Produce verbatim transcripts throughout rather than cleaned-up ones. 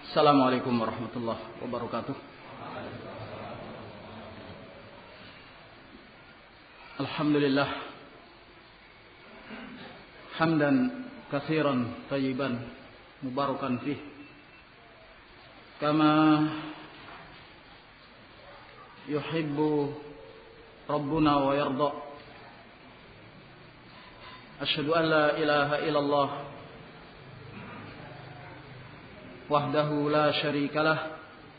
Assalamualaikum warahmatullahi wabarakatuh. Alhamdulillah hamdan katsiran tayyiban mubarakan fih kama yuhibbu rabbuna wa yarda. Asyhadu an la ilaha illallah wahdahu la syarikalah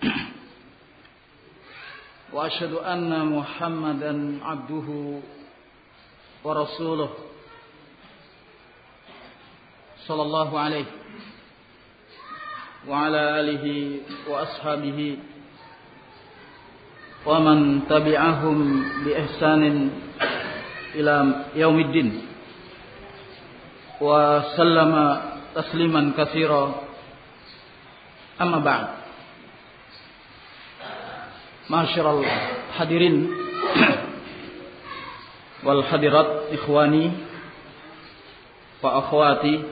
wa asyhadu anna Muhammadan abduhu wa rasuluh sallallahu alaihi wa ala alihi wa ashabihi wa man tabi'ahum bi ihsanin ila yaumiddin wa sallama tasliman katsira. Amma ba'd. Ma'asyiral hadirin wal hadirat, ikhwani wa akhwati,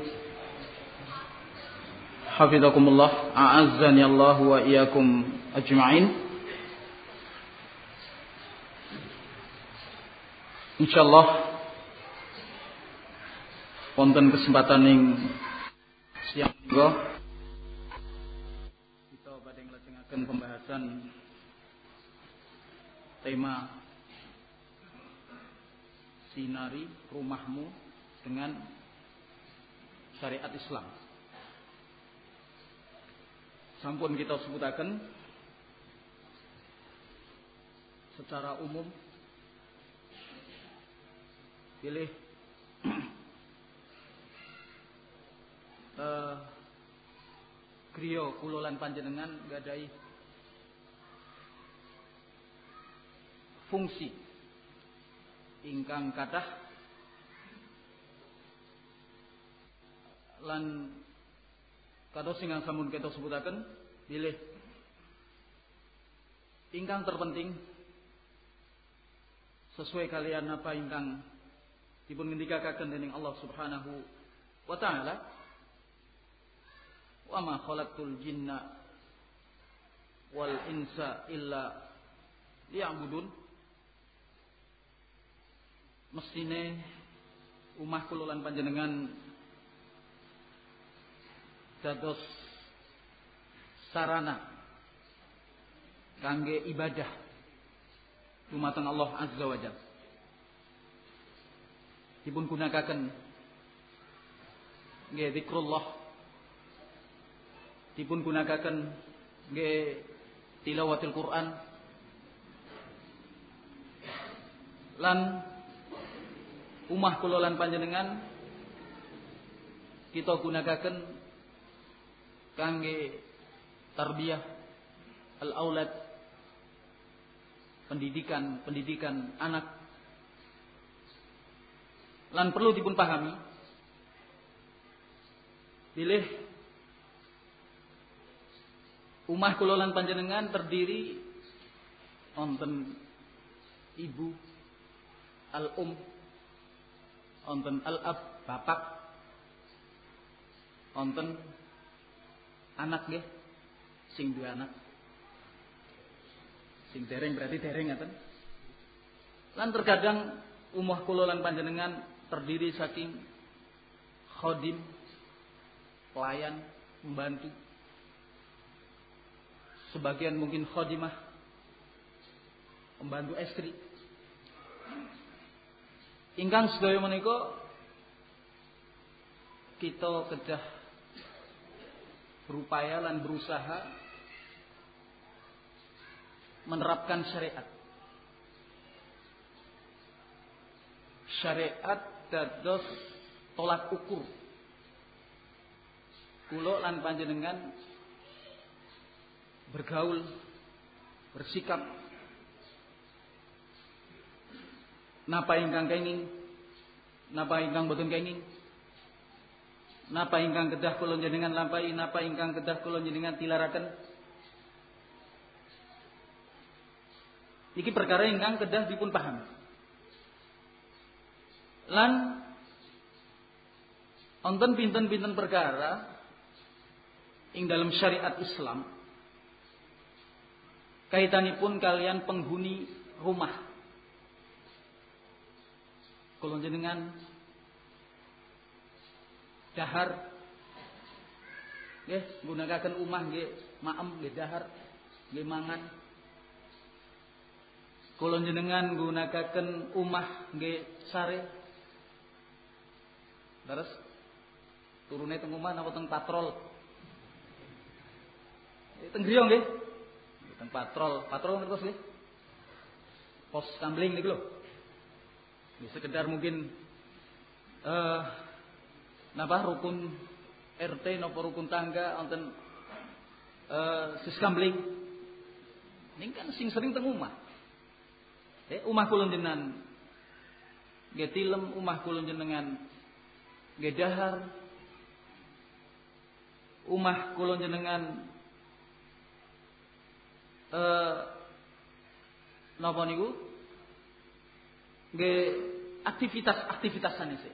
hafizakumullah, a'azzani Allah wa iyyakum ajma'in. Insyaallah wonten kesempatan ing siang menika pembahasan tema sinari rumahmu dengan syariat Islam. Sampun kita sebutaken secara umum pilih uh, griya kula lan panjenengan gadahi fungsi ingkang kathah lan kados ingkang sampun kita sebutaken bilih ingkang terpenting sesuai kalian apa ingkang dipun ngendikaken dening Allah Subhanahu wa taala, wa ma khalaqtul jinna wal insa illa liya'budun. Mestine umah kula lan panjenengan dados sarana kangge ibadah dumateng Allah Azza wa Jalla. Dipun gunakaken nggih zikrullah, dipun gunakaken nggih tilawatil Quran, lan umah kula lan panjenengan kita gunakaken kangge tarbiyah al-aulad, pendidikan pendidikan anak. Lan perlu dipun pahami bilih umah kula lan panjenengan terdiri wonten ibu al-um, wonten al-ab bapak, wonten anak nggih sing duwe anak, sing dereng berarti dereng ngaten. Lan terkadang umah kula lan panjenengan terdiri saking khodim, pelayan, membantu. Sebagian mungkin khodimah, membantu istri. Ingkang sedaya menika kita kedah berupaya lan berusaha menerapkan syariat. Syariat dados tolak ukur kula lan panjenengan bergaul, bersikap napa ingkang kenging, napa ingkang boten kenging, napa ingkang kedah kula njenengan lampahi, napa ingkang kedah kula njenengan tilaraken. Iki perkara ingkang kedah dipun pahami. Lan wonten pinten-pinten perkara ing dalam syariat Islam kaitanipun kalian penghuni rumah. Kula jenengan dahar nggih gunakaken umah nggih maem nggih dahar nggih mangan. Kula jenengan gunakaken umah nggih sare. Terus turune teng omah napa teng patrol? Teng griya nggih. Teng patrol, patrol ngertos nggih? Pos kambling niku lho. Nggih sekedar mungkin eh uh, napa rukun R T napa rukun tangga wonten eh uh, sis kambling. Ning kan sing sering teng omah. Eh omah kula jenengan nggih tilem, omah kula jenengan nggih dahar. Omah kula jenengan eh napa niku nggih aktivitas-aktivitas sanese.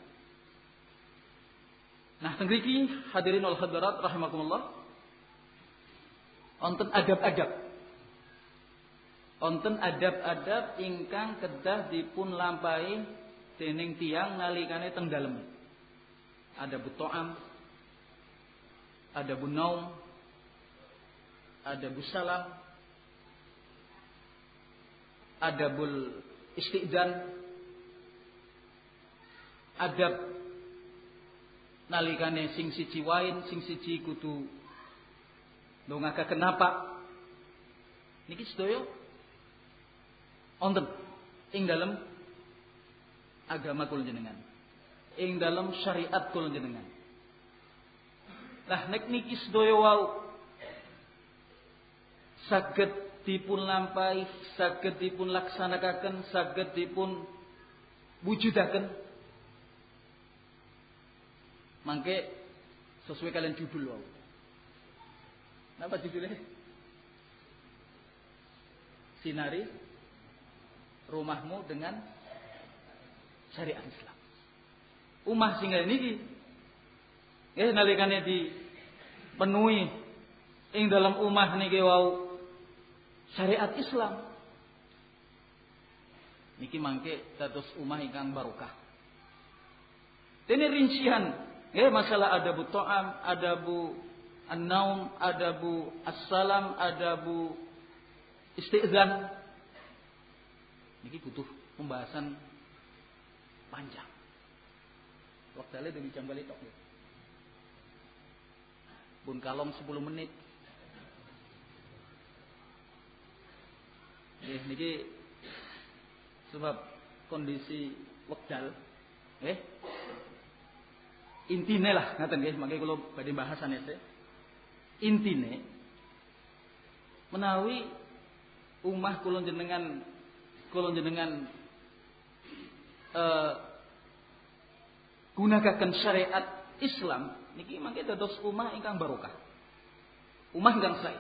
Nah, teng mriki hadirin wal hadirat rahimakumullah. Wonten adab-adab. Wonten adab-adab ingkang kedah dipun lampahi dening tiyang nalikane teng dalem. Adabut ta'am, adabun naum, adabus salam, adabul istidzan, adab nalikane sing siji wain, sing siji kudu ndongakaken napa. Niki sedaya wonten ing dalem agama kula jenengan, ing dalem syariat kula jenengan. Lah nek niki sedaya wau saged dipun lampahi, saged dipun laksanakaken, saged dipun wujudaken, mangke sesuai kalian judul wau. Napa judulnya? Sinari rumahmu dengan syariat Islam. Umah singgah niki nggih nalikane dipenuhi ing dalam umah niki wau syariat Islam. Niki mangke dados umah ingkang barokah. Dene rincian nggih masalah adabu ta'am, adabu an-naum, adabu as-salam, adabu isti'zan. Niki butuh pembahasan panjang. Waktale demi jam balik tok. Bun kalong sepuluh menit. Nggih niki sebab kondisi wekdal nggih. Intine lah ngaten nggih, mangke kula badhe bahas sanese. Intine menawi umah kula jenengan kula jenengan eh gunakaken syariat Islam niki mangke dados umah ingkang barokah. Umah ingkang sae.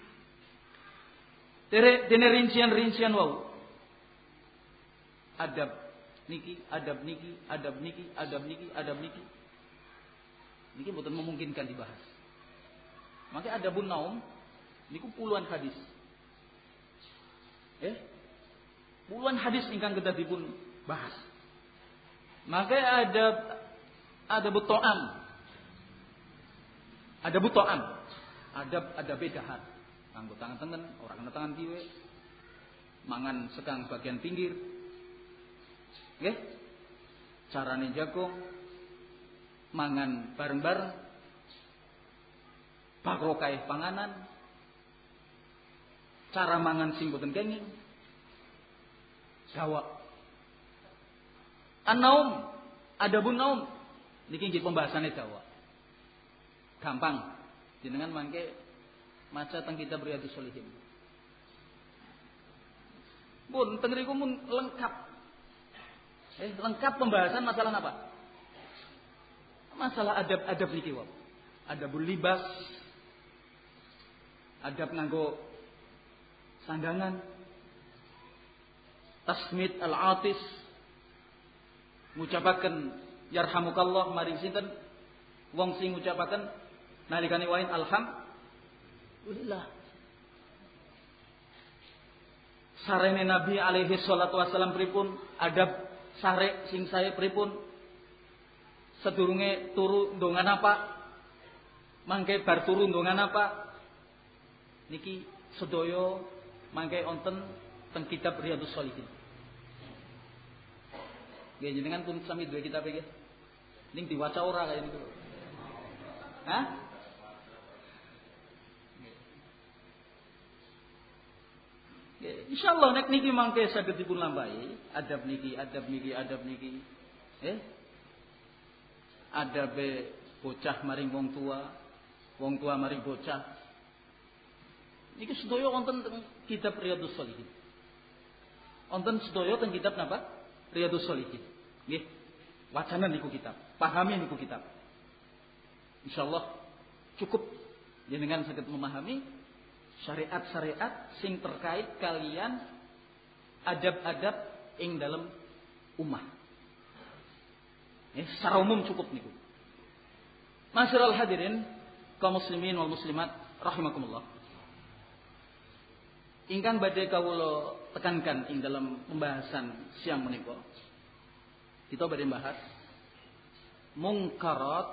Dere dene rincian-rincian wau. Adab niki, adab niki, adab niki, adab niki, adab niki. Niki mboten memungkinkan dibahas. Maka adabun naum niku puluhan hadis. Eh? Puluhan hadis ingkang kedah dipun bahas. Maka ada adabut ta'am. Adabut ta'am. Adab adab dahar. Kanggo tangan tengen, ora kena tangan kiwe. Mangan sekang bagian pinggir. Nggih? Carane jago mangan bareng-bareng. Bakrokae panganan. Cara mangan sing boten kenging. Dawa. An-naum, adabun naum. Niki nggih pembahasannya dawa. Gampang. Jenengan mangke maca teng kitab Riyadhus Shalihin. Pun teng riku mun lengkap. Eh, lengkap pembahasan masalah apa? Masalah adab-adab niki wae. Adabul libas. Adab nganggo sandhangan. Tasmid al-atis. Ngucapaken yarhamukallah mari sinten wong sing ngucapaken nalikane wain alhamdulillah. Sarene Nabi alaihi salatu wasallam pripun, adab sare sing saya pripun, sedurunge turu ndongan apa, mangke bar turu ndongan apa, niki sedaya mangke wonten teng kitab Riyadhus Shalihin. Nggih jenengan pun sami duwe kitab iki. Ning diwaca ora kaya niku. Hah? Insyaallah nek niki mangke saged dipun lambahi, adab niki, adab niki, adab niki. Eh? Adabe bocah maring wong tua, wong tua maring bocah. Niki sedaya wonten teng kitab Riyadhus Shalihin. Wonten sedaya teng kitab napa? Riyadhus Shalihin. Nggih. Wacanan niku kitab, pahami niku kitab. Insyaallah cukup jenengan saged memahami syariat-syariat sing terkait kalian adab-adab ing dalam ummah. Ya, secara umum cukup niku. Masyiral hadirin kaum muslimin wal muslimat rahimakumullah. Ingkang badhe kawula tekankan ing dalam pembahasan siang menika. Kita badhe bahas mungkarat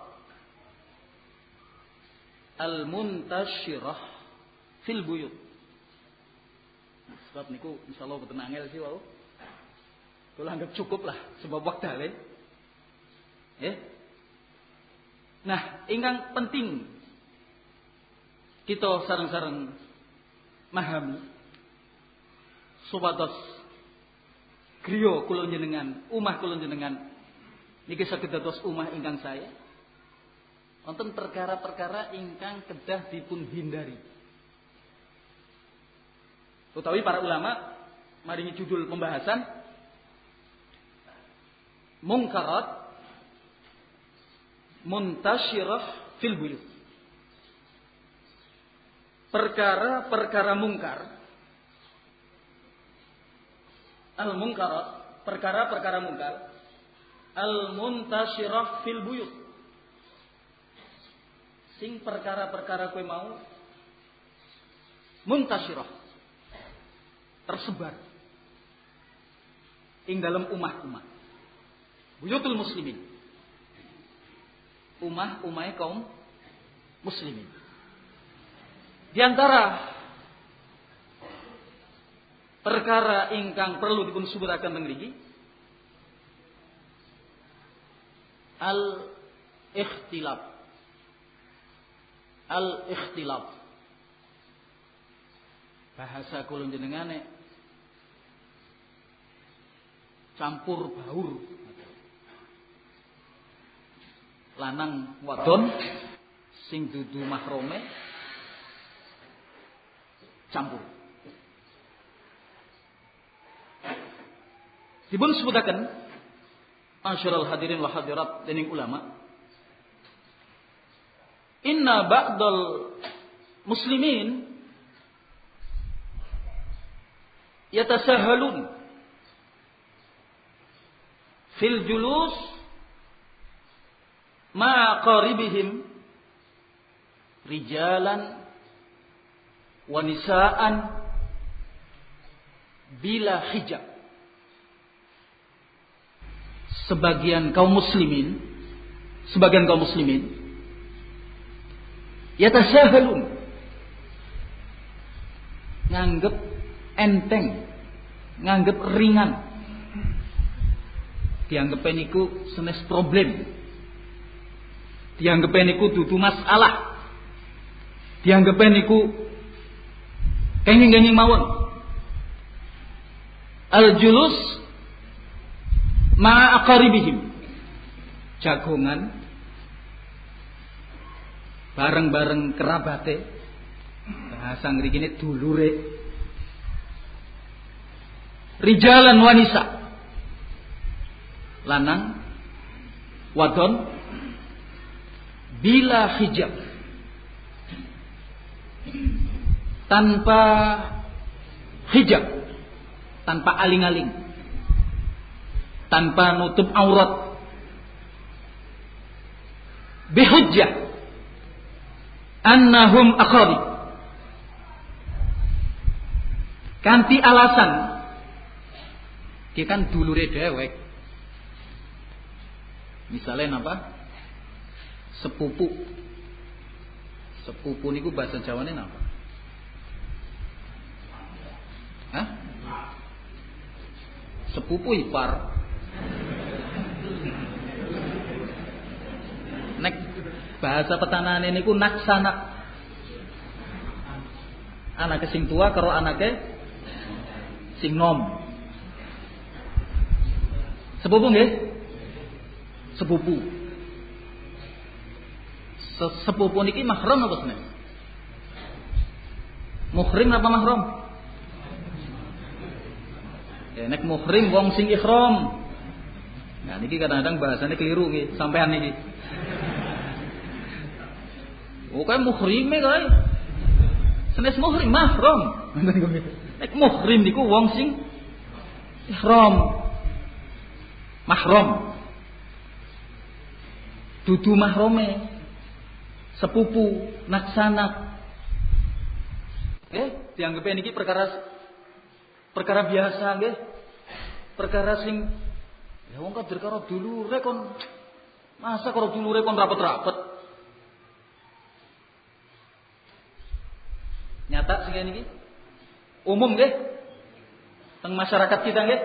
al-muntashirah fil buyut. Sebab niku insyaallah boten angel sih wau. Kula anggap cukup lah sebab wektale. Eh? Nah, ingkang penting kita sareng-sareng memahami supados griya kula jenengan, umah kula jenengan niki saged dados umah ingkang saya. Wonten perkara-perkara ingkang kedah dipun hindari. Utawi para ulama maringi judul pembahasan mungkarat muntashirah fil buyut. Perkara-perkara mungkar. Al-munkarat, perkara-perkara mungkar. Al-muntashirah fil buyut. Sing perkara-perkara kowe mau muntashirah. Tersebar ing dalam umah-umah. Buyutul muslimin. Umah-umah kaum muslimin. Di antara perkara ingkang perlu dipun sebutaken teng mriki al-ikhtilaf. Al-ikhtilaf. Bahasa kula jenengane campur baur. Lanang wadon sing dudu mahrome campur. Dipun sebutaken masyarul hadirin wa hadirat dening ulama, inna ba'dal muslimin yatasahalun fil julus ma'a qaribihim rijalan wa nisaan bila hijab. Sebagian kaum muslimin, sebagian kaum muslimin yatasahalun, nganggep enteng, nganggep ringan, dianggep niku senes problem, dianggep niku dudu masalah, dianggep niku kenging-kenging mawon. Al-julus ma'a aqaribihim, jagongan bareng-bareng kerabate, bahasa ngrikine dulure, rijalan wanisa, lanang wadon bila hijab, tanpa hijab, tanpa aling-aling, tanpa nutup aurat, bihujjah, annahum aqrabi. Kanthi alasan ki kan dulure dhewek. Misale napa? Sepupu. Sepupu niku bahasa Jawane napa? Hah? Sepupu ipar. Nek bahasa petanane niku naksana. Anake sing tua karo anake sing nom. Sepupu nggih? Sepupu. Sepupu niki mahram apa senes? Muhrim apa mahram? Ya nek muhrim wong sing ihram. Nah niki kadang-kadang bahasane keliru nggih, sampean niki. Oh kae muhrime kae. Senes muhrim mahram. Nek muhrim niku wong sing ihram. Mahram. Dudu mahrome. Sepupu, naksanak. Eh, dianggep niki perkara perkara biasa nggih. Perkara sing ya wong kadir karo dulure kon masa karo dulure kon rapet-rapet. Nyata sing niki umum nggih teng masyarakat kita nggih.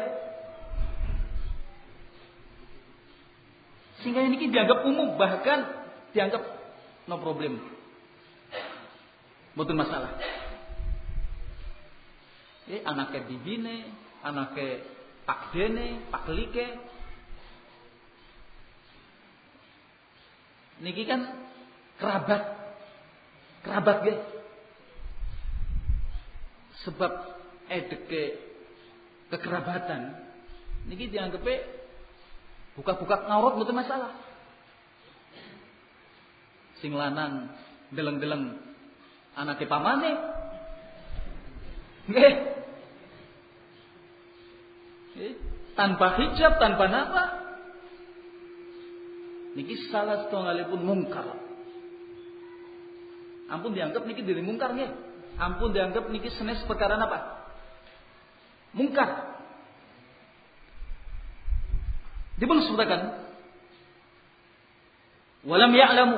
Sehingga niki dianggap umum, bahkan dianggap no problem. Mboten masalah. Eh anake bibine, anake pakdene, paklike. Niki kan kerabat. Kerabat nggih. Sebab edeke kekerabatan niki dianggepe buka-buka ngaurat mboten masalah. Sing lanang deleng-deleng anake pamane. Nggih. Eh, tanpa hijab, tanpa napa. Niki salah setunggalipun mungkar. Ampun dianggap niki diri mungkar nggih. Ampun dianggap niki senes perkara napa? Mungkar. Dipun sebutaken walam ya'lamu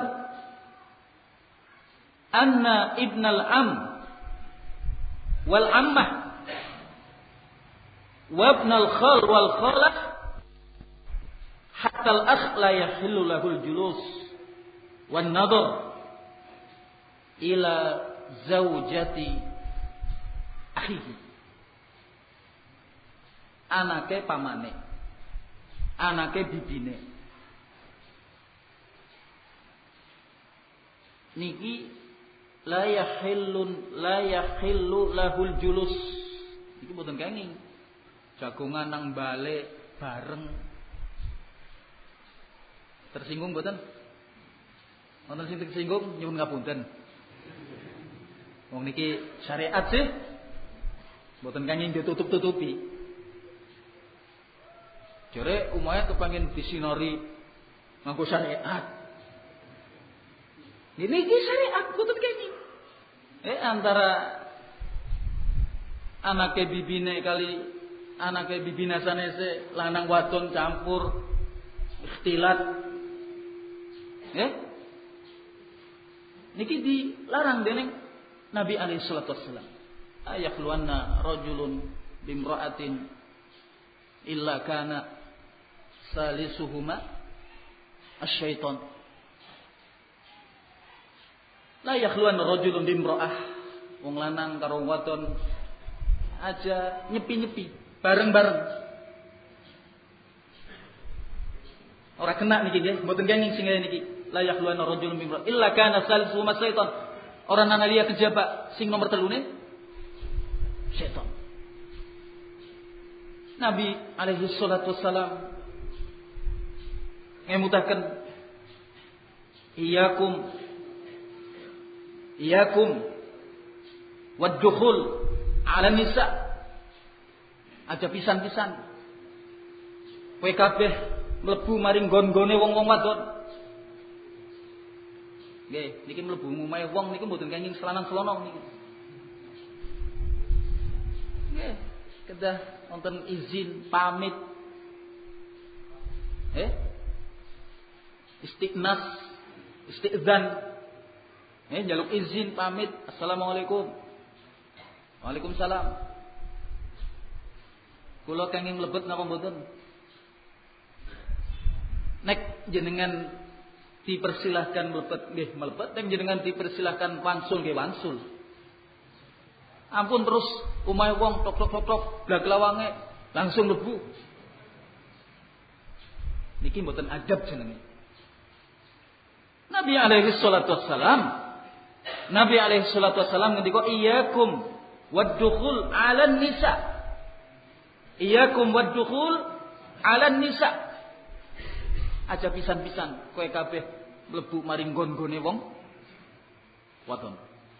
anna ibnal am wal ammah wa ibnal khal wal khalah hatta al akh la yahillu lahul julus wan nadar ila zaujati akhihi. Anake pamane, anake bibine. Niki la yahillun la yahillu lahul julus. Niki mboten kenging. Jagongan nang balik bareng. Tersinggung mboten? Wonten sing tersinggung nyuwun ngapunten. Wong niki syariat sih. Mboten kenging ditutup-tutupi. Jare umaya kepengin disinori nganggo syariat. Ini iki syariat mboten kenging. Eh antara anake bibine kali anake bibina sanese lanang wadon campur ikhtilat. Eh? Niki dilarang dening Nabi alaihi salatu wassalam. Ayakhluwanna rajulun bimra'atin illa kana salisuhuma asyaiton. La yakhluwanna rajulun bimra'ah. Wong lanang karo wadon aja nyepi-nyepi bareng-bareng. Ora kena niki nggih, mboten kenging sing niki. La yakhluwanna rajulun bimra'ah illa kana salisuhuma asyaiton. Orang nana liya kejaba sing nomor telune setan. Nabi alaihi salatu wassalam ngemutaken iyakum iyakum waddukhul ala nisa. Aja pisan-pisan kowe kabeh mlebu maring nggon-nggone wong-wong wadon. Nggih, niki mlebu omahe wong niku mboten kenging selanang-selonong niki. Nggih, kedah wonten izin pamit. Eh? Istiqnas, istiqzan. Eh, njaluk izin pamit. Assalamualaikum. Waalaikumsalam. Kula kenging mlebet napa mboten? Nek jenengan dipersilahkan mlebet nggih mlebet, nek jenengan dipersilahkan wangsul nggih wangsul. Ampun terus omahe wong tok tok tok tok blak lawange langsung mlebu. Niki mboten adab jenenge. Nabi alaihi salatu wassalam Nabi alaihi salatu wassalam ngendika iyyakum wad-dukhul 'alan nisa. Iyyakum wad-dukhul 'alan nisa. Aja pisan-pisan kowe kabeh mlebu maring nggon-nggone wong wadon.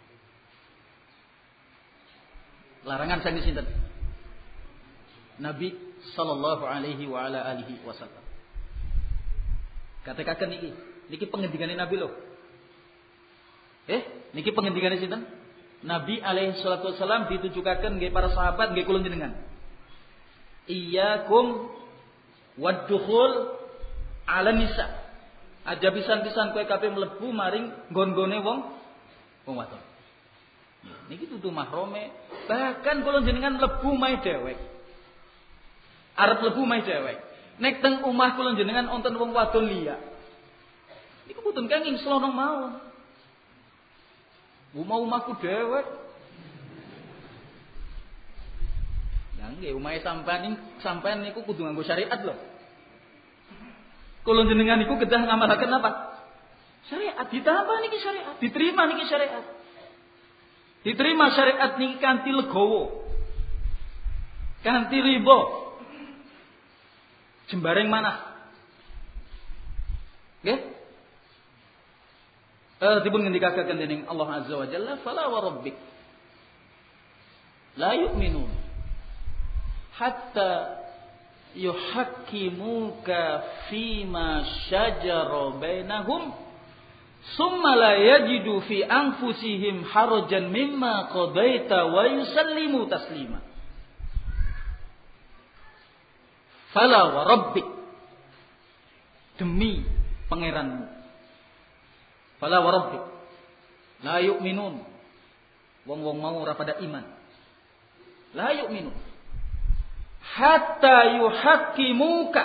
Larangan sang sinten? Nabi sallallahu alaihi wa ala alihi wasallam. Katakan niki, niki pengendikane Nabi loh. Eh, niki pengendikane sinten? Nabi alaihi salatu wasallam ditujukaken nggih para sahabat nggih kula jenengan. Iyyakum wad-dukhul 'ala nisa. Aja pisan-pisan kowe kabeh mlebu maring nggon-nggone wong wong wadon. Niki dudu mahrome, bahkan kula jenengan mlebu mae dhewek. Arep mlebu mae dhewek. Nek teng omah kula jenengan wonten wong wadon liya. Niku mboten kenging selonong mawon. Omah-omahku dhewek. Ya nggih, omahe sampean sampean niku kudu nganggo syariat lho. Kula jenengan niku kedah ngamalaken apa? Syariat. Ditambah niki syariat, diterima niki syariat. Diterima syariat niki kanthi legowo. Kanthi riba. Jembareng manah. Nggih? Eh dipun ngendikaken dening Allah Azza wa Jalla, "Fala wa rabbik la yu'minun hatta yuhakkimuka fima syajara bainahum summa la yajidu fi anfusihim harajan mimma qadaita wa yusallimu taslima." Fala wa rabbik, demi pangeranmu. Fala wa rabbik la yu'minun, wong-wong mau ora pada iman. La yu'minun hatta yuhakkimuka,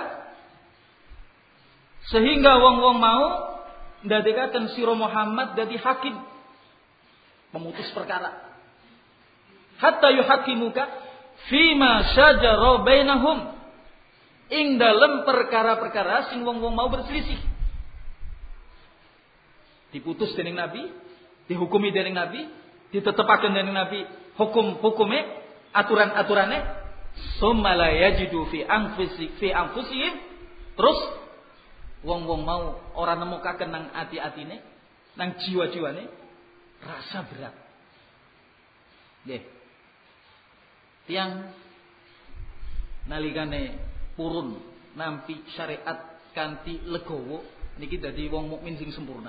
sehingga wong-wong mau ndadekaken sira Muhammad dadi hakim, pemutus perkara. Hatta yuhakkimuka fima syajara bainahum, ing dalem perkara-perkara sing wong-wong mau berselisih. Diputus dening Nabi, dihukumi dening Nabi, ditetepaken dening Nabi hukum-hukume, aturan-aturane, summa la yajidu fi anfusi fi anfusihim, terus wong-wong mau ora nemukaken nang ati-atine, nang jiwa-jiwane rasa berat. Nggih. Tiang nalikane purun nampi syariat kanthi legowo niki dadi wong mukmin sing sempurna.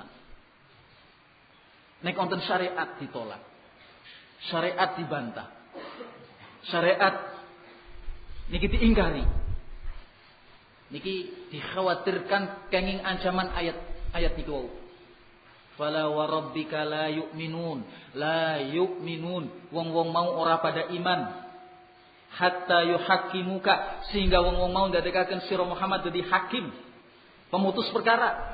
Nek wonten syariat ditolak, syariat dibantah, syariat niki diingkari, niki dikhawatirkan kenging ancaman ayat-ayat niku wau. Fala wa rabbika la yu'minun, la yu'minun, wong-wong mau ora pada iman. Hatta yuhakkimuka, sehingga wong-wong mau ndadekaken sira Muhammad dadi hakim, pemutus perkara.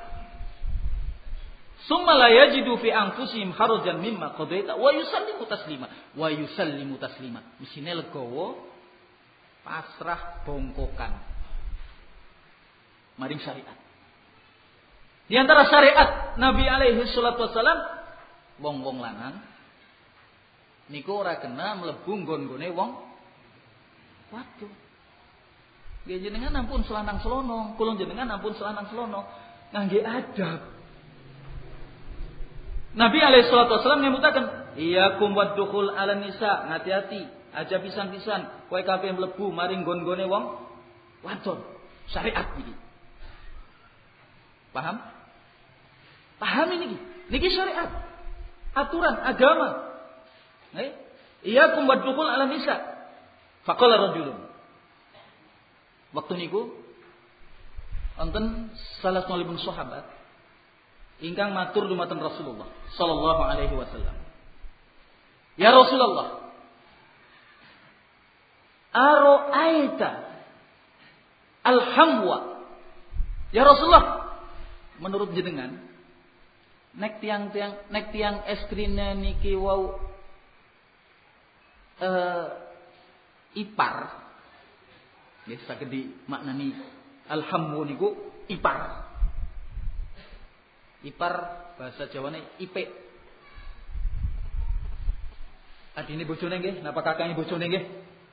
Summa la yajidu fi anfusihim harajan mimma qadaita wa yusallimu taslima. Wa yusallimu taslima. Mesine legowo, pasrah bongkokan maring syariat. Di antara syariat Nabi alaihi salatu wasalam, wong-wong lanang niku ora kena mlebu nggon-nggone wong wadon. Nggih jenengan ampun selanang selonong, kula jenengan ampun selanang selonong, ngangge adab. Nabi alaihi salatu wasallam nyebutaken, "Iyyakum wad-dukhul 'alan nisa." Hati-hati, aja pisan-pisan kowe kabeh mlebu maring nggon-nggone wong wadon. Syariat iki. Paham? Paham ini iki. niki syariat. Aturan agama. Nggih. Iyyakum waddukhul ala nisa. Faqala rajulun. Waktu niku wonten salah satunggalipun sahabat ingkang matur dumateng Rasulullah sallallahu alaihi wasallam. Ya Rasulullah, ara'aita al-hamwa. Ya Rasulullah, menurut jenengan nek tiang-tiang nek tiang estrine niki wau uh, ipar. Nggih saged maknani alhamwu niku ipar. Ipar bahasa Jawane ipik. Adine bojone nggih, napa kakange bojone nggih?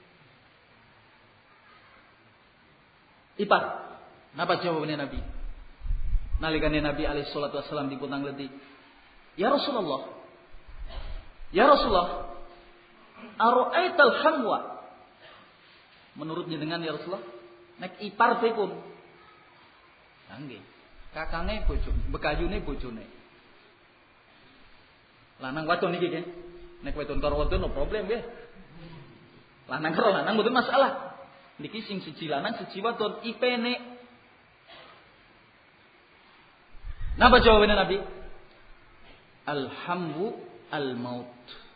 Ipar. Napa jawabane Nabi? Nalikane Nabi alaihi salatu wasallam dipun ngleti. Ya Rasulullah. Ya Rasulullah. Ara'aital hamwa. Menurut jenengan ya Rasulullah, nek ipar pripun? Nggih. Kakange bojo, bekayune bojone. Lanang wadon niki nggih. Nek wedon karo wedon no problem nggih. Lanang karo lanang mboten masalah. Niki sing siji lanang siji wadon ipene. Napa jawabannya Nabi? Alhamdu al-maut.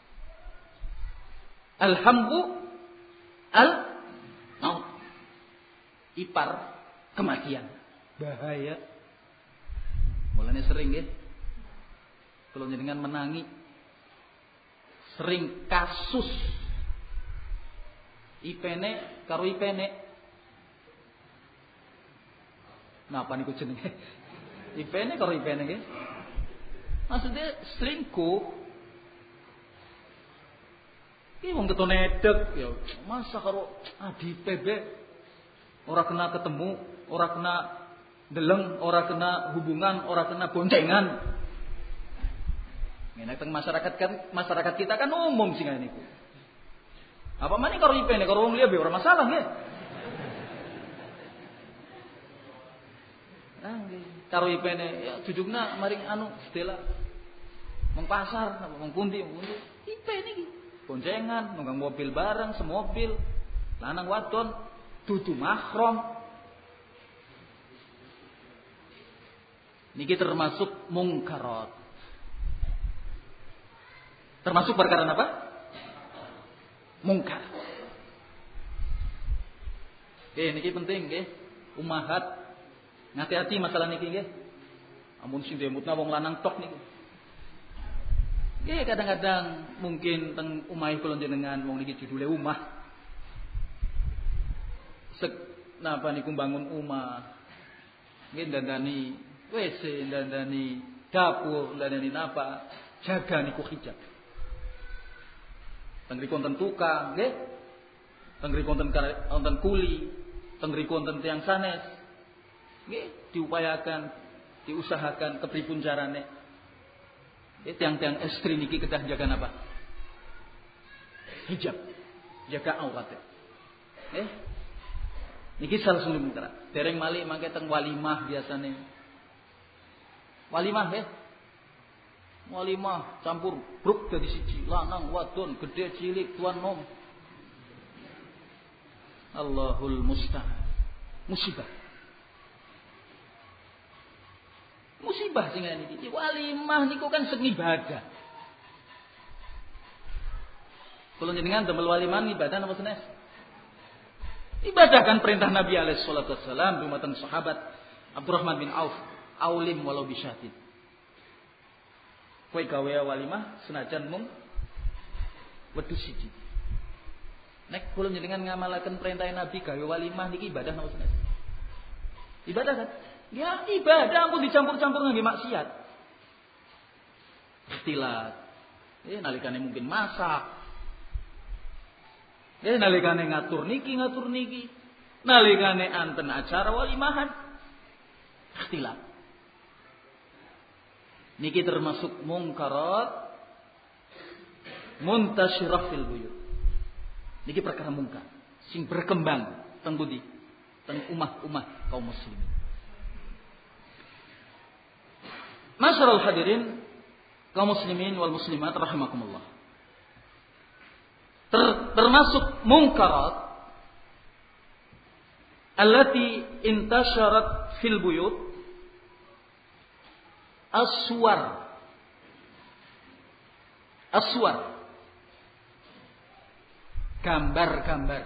Alhamdu al-maut. Ipar kematian. Bahaya. Mulane sering nggih. Kula jenengan menangi sering kasus ipene karo ipene. Napa niku jenenge? Ipene karo ipene nggih. Maksudnya selingkuh. Ki wong ketone edek ya, masa karo adipe be ora kena ketemu, ora kena deleng, ora kena hubungan, ora kena boncengan. Nek teng masyarakat kan masyarakat kita kan umum sing ngene niku. Apa maneh karo ipene karo wong liya be ora masalah nggih. Nah, nggih. Karo ipene ya jujugna maring anu stela. Mong pasar, napa mong pundi, mong pundi. Ipene iki. Boncengan, nunggang mobil bareng, semobil. Lanang wadon dudu mahram. Niki termasuk mungkarat. Termasuk perkara apa? Mungkar. Oke, niki penting nggih. Umahat ngati-hati masalah niki nggih. Amun sing demutna wong lanang tok niki. Nggih kadang-kadang mungkin teng umah kula jenengan wong niki judule umah. Sek napa niku bangun umah. Nggih dandani W C, dandani dapur, dandani napa, jaga niku hijab. Tengri konten tukang, nggih. Tengri konten konten kuli, tengri konten tiang sanes. Nggih, diupayakan, diusahakan kepripun carane. Nggih, tiang-tiang estri niki kedah jaga napa? Hijab. Jaga aurat. Nggih. Niki salah satu mitra. Dereng malih mangke teng walimah biasane. Walimah nggih. Walimah campur bruk dadi siji, lanang wadon, gede cilik, tuan nom. Allahul musta'an. Musibah. Musibah sing ngene iki. Walimah niku kan seni ibadah. Kula jenengan damel walimah ibadah napa senes? Ibadah kan perintah Nabi alaihi salatu wasallam dumateng sahabat Abdurrahman bin Auf, aulim walau bisyatin. Kowe gawe walimah senajan mung wedhus siji. Nek kula jenengan ngamalaken perintah Nabi gawe walimah niki ibadah napa senes? Ibadah kan? Ya ibadah ampun dicampur-campur ngangge maksiat. Istilah. Eh nalikane mungkin masak. Eh nalikane ngatur niki ngatur niki. Nalikane anten acara walimahan. Ikhtilaf. Niki termasuk mungkarat muntasyirah fil buyut. Niki perkara mungkar sing berkembang teng budi teng ummah-ummah kaum muslimin. Masyarul hadirin kaum muslimin wal muslimat rahimakumullah. Ter, termasuk munkarat allati intasharat fil buyut as-suwar. As-suwar. Gambar-gambar.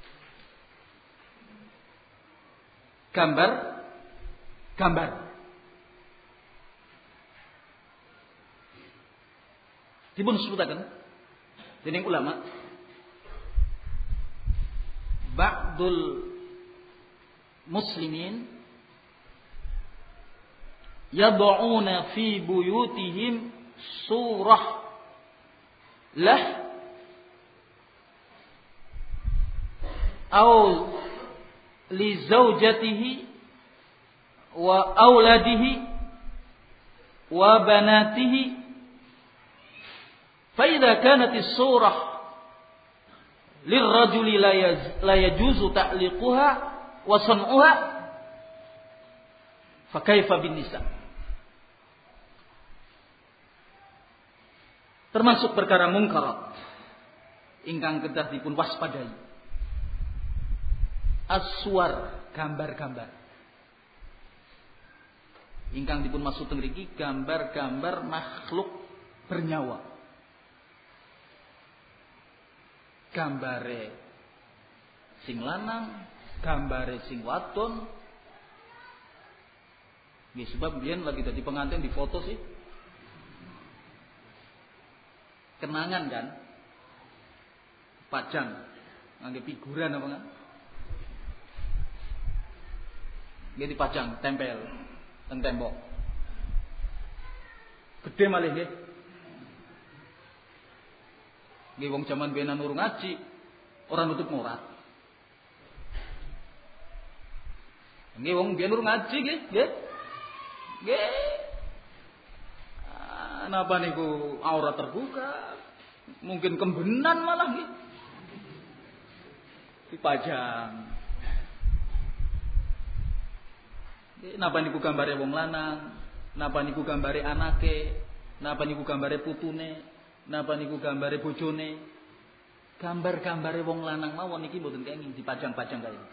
Gambar gambar. Dipun sebutaken dening ulama ba'dul muslimin yad'una fi buyutihim surah lah aw li zawjatihi wa auladihi wa banatihi fa idza kanat as-surah lirrajuli la yajuzu ta'liquha wa san'uha fa kaifa bin nisa. Termasuk perkara mungkarat ingkang kedah dipun waspadai. Aswar, gambar-gambar. Ingkang dipun maksud mriki gambar-gambar makhluk bernyawa. Gambare sing lanang, gambare sing wadon. Nggih sebab biyen lagi dadi pengantin di foto sih. Kenangan kan? Pajang. Ngangge figuran apa enggak? Nggih dipajang, tempel teng tembok. Gede malih nggih. Nggih wong jaman biyenan urung ngaji, ora nutup murat. Nggih wong biyen urung ngaji nggih, nggih. Nggih. Napa niku aurat terbuka? Mungkin kembenan malah nggih. Dipajang. Napa niku gambare wong lanang, napa niku gambare anake, napa niku gambare putune, napa niku gambare bojone. Gambar-gambare wong lanang mawon niki mboten kenging dipajang-pajang kaya.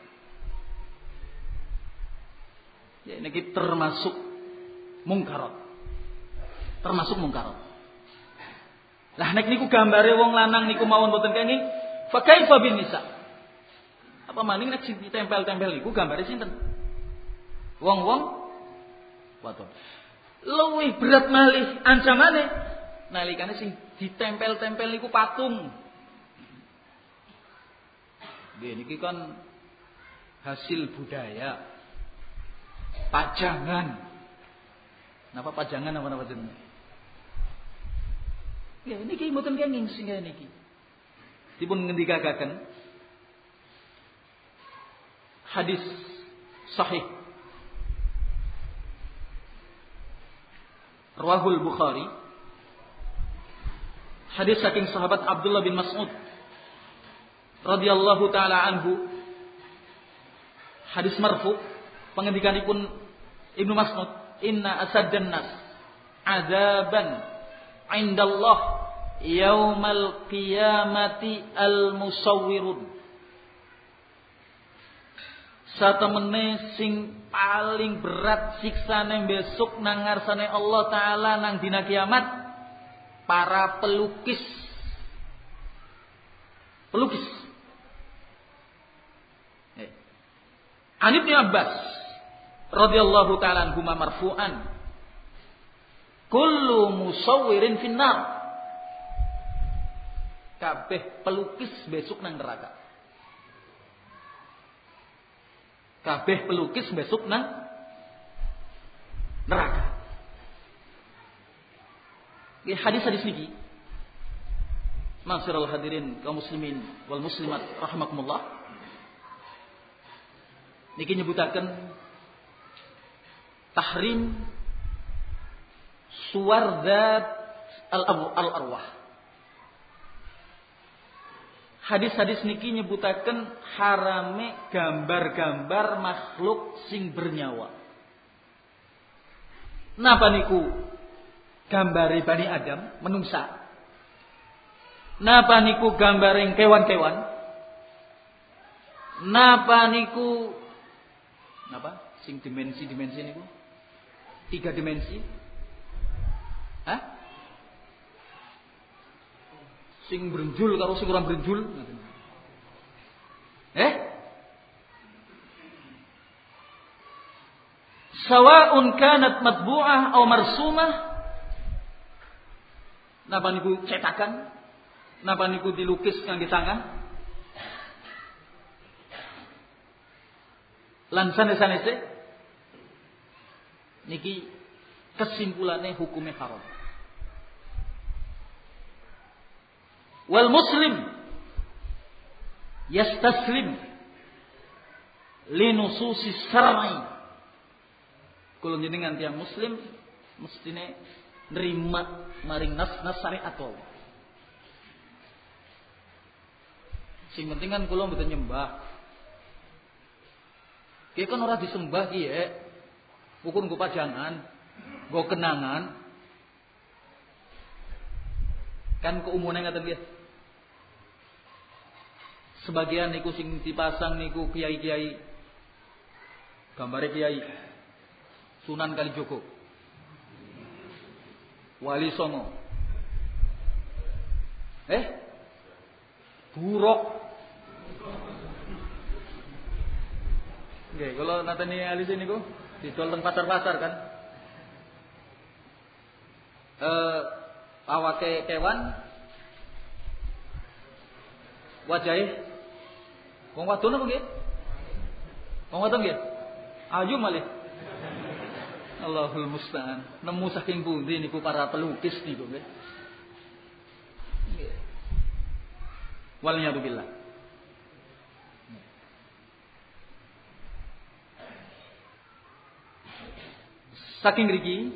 Ya niki termasuk mungkarat. Termasuk mungkarat. Lah nek niku gambare wong lanang niku mawon mboten kenging, fa kaifa bin nisa? Apa maning nek ditempel-tempel niku gambare sinten? Wong-wong wadon. Luwih berat malih ancamane nalikane sing ditempel-tempel niku patung. Nggih niki kan hasil budaya. Pajangan. Napa pajangan apa-apa jenenge? Ya niki mboten kenging sing niki. Dipun ngendikaken hadis sahih Rawahul Bukhari, hadis saking sahabat Abdullah bin Mas'ud radhiyallahu taala anhu, hadis marfu, pengendikanipun Ibnu Mas'ud, inna asaddan nas azaban indallah yaumal qiyamati al-musawwirun. Satemene sing paling berat siksane besok nang ngarsane Allah taala nang dina kiamat para pelukis. Pelukis. Eh. An Ibnu Abbas radhiyallahu taala anhu marfu'an. Kullu musawwirin finnar. Kabeh pelukis besok nang neraka. Kabeh pelukis besok nang neraka. Ini hadis-hadis niki. Ma'asyiral hadirin kaum muslimin wal muslimat rahimakumullah. Niki nyebutaken tahrim suwar zat al-arwah. Hadis-hadis niki nyebutaken harame gambar-gambar makhluk sing bernyawa. Napa niku gambare Bani Adam, menungsa. Napa niku gambaring kewan-kewan? Napa niku napa? Sing dimensi-dimensi niku? Tiga dimensi? Hah? Sing brenjul karo sing ora brenjul? Eh? Sawa'un kanat matbu'ah aw marsumah. Napa niku cetakan? Napa niku dilukis ngangge tangan? Lan sanes-sanese niki kesimpulannya hukumnya haram. Wal muslim yastaslim linususi syar'i. Kula jenengan tiyang muslim mestine nerima maring nas-nas syariat Allah. Sing penting kan kula mboten nyembah. Ki kan ora disembah ki ya. Ukur nggo pajangan, nggo kenangan. Kan keumune ngaten nggih. Sebagian niku sing dipasang niku kiai-kiai. Gambare kiai. Sunan Kalijogo. Wali Songo. Eh? Buruk. Nggih, kalau natani alis niku didol teng pasar-pasar kan. Eh awake kewan wajahe wong wadon apa nggih? Wong wadon nggih? Ayu malih. Allahul musta'an. Nemu saking pundi niku para pelukis niku nggih. Nggih. Waliyadu billah. Saking mriki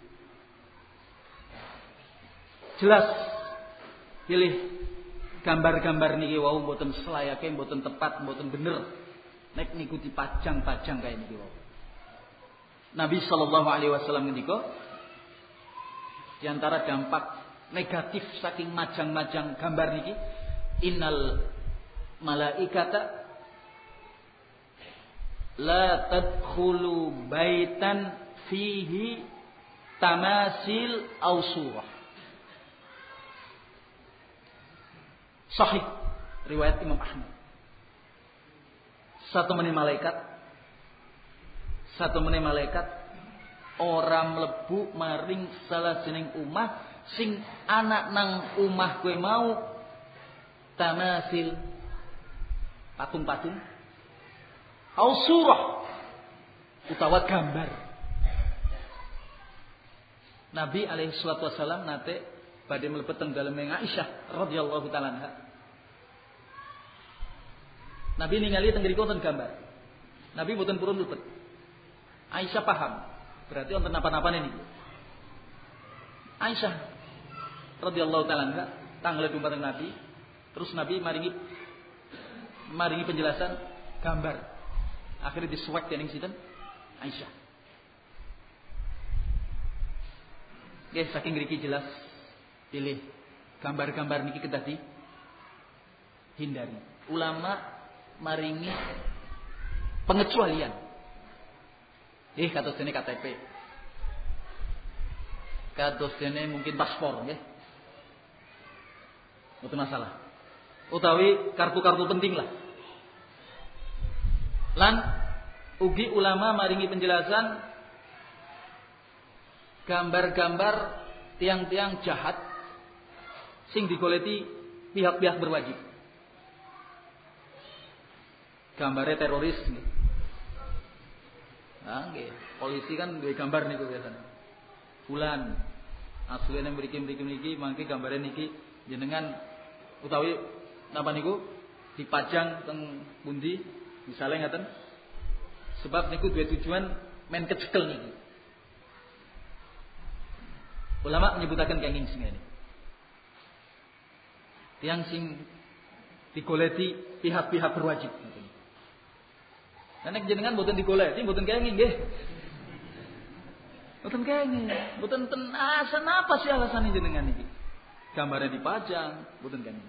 jelas pilih gambar-gambar niki wau mboten selayake, mboten tepat, mboten bener nek niku dipajang-pajang kaya niki wau. Nabi sallallahu alaihi wasallam ngendika di antara dampak negatif saking majang-majang gambar niki, innal malaikata la tadkhulu baitan fihi tamasil aw surah. Sahih riwayat Imam Ahmad. Satu menit malaikat Satu menit malaikat orang mlebu maring salah jeneng umah sing anak nang umah kowe mau tamasil patung-patung aw surah utawa gambar. Nabi alaihi salatu wasallam nate badhe mlebet teng daleme Aisyah radhiyallahu taala anha. Nabi ningali teng mriku wonten gambar. Nabi mboten purun mlebet. Aisyah paham. Berarti wonten napa-napa niku. Aisyah radhiyallahu taala anha tanglet dumateng Nabi, terus Nabi maringi maringi penjelasan gambar. Akhirnya disuwek dening sinten? Aisyah. Nggih saking mriki jelas pilih gambar-gambar niki kedah di hindari. Ulama maringi pengecualian. Eh kados dene K T P. Kados dene mungkin paspor nggih. Mboten masalah. Utawi kartu-kartu penting lah. Lan ugi ulama maringi penjelasan gambar-gambar tiang-tiang jahat sing digoleti pihak-pihak berwajib. Gambarnya teroris nggih. Nah, nggih. Polisi kan duwe gambar niku biasane. Fulan asline mriki-mriki niki mangke gambare niki jenengan utawi napa niku dipajang teng pundi misale ngaten. Sebab niku duwe tujuan men kecekel niki. Ulama menyebutaken kenging sing ngene. Tiang sing digoleti pihak-pihak berwajib. Nek jenengan mboten digoleti, mboten kenging nggih. Mboten kene, mboten ten asan apa sih alasane jenengan iki? Gambarnya dipajang, mboten kene.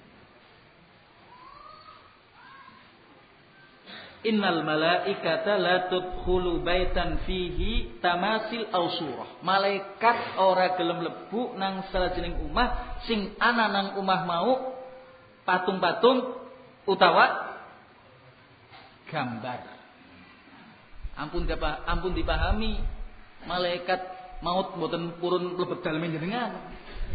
Innal malaikata la tudkhulu baitan fihi tamasil aw surah. Malaikat ora gelem lebu nang salajening omah sing ana nang omah mau patung-patung utawa gambar. Ampun dapa, ampun dipahami. Malaikat maut mboten purun mlebet dalem jenengan.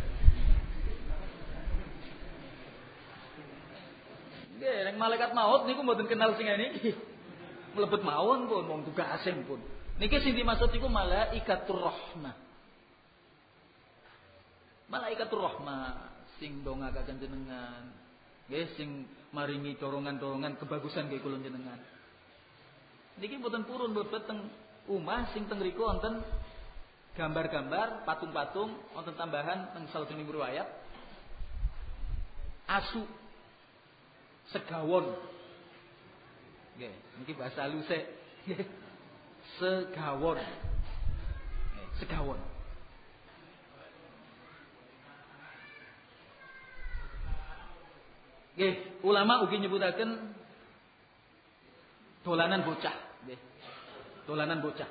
Nggih, nek malaikat maut niku mboten kenal sing niki. Mlebet mawon pun wong tugase pun. Niki sing dimaksud iku malaikatur rahmah. Malaikatur rahmah sing ndongakaken jenengan. Nggih, sing maringi dorongan-dorongan kebagusan nggih kula jenengan. Niki mboten purun mlebet teng umah sing teng mriku wonten gambar-gambar, patung-patung, wonten tambahan teng salajenging riwayat asu segawon. Nggih, niki bahasa haluse. Segawon. Nggih, segawon. Nggih, ulama ugi nyebutaken dolanan bocah, nggih. Dolanan bocah.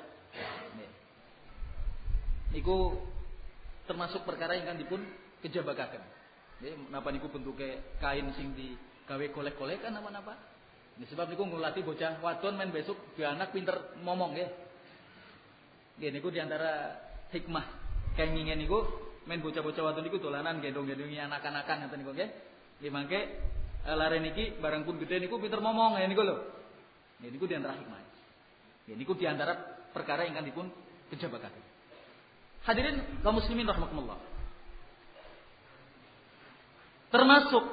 Niku termasuk perkara ingkang dipun kejabakaken. Nggih, napa niku bentuke kain sing digawe kolek-kolekan napa-napa. Nggih, sebab niku ngulati bocah wadon men besok di anak pinter ngomong nggih. Nggih, niku diantara hikmah kengingen niku men bocah-bocah wadon niku dolanan gendong-gendongi anak-anakan ngoten niku nggih. Nggih, mangke lare niki barang pun gede niku pinter ngomong ya niku lho. Nggih, niku diantara hikmah. Nggih, niku diantara perkara ingkang dipun kejabakaken. Hadirin kaum muslimin rahimakumullah. Termasuk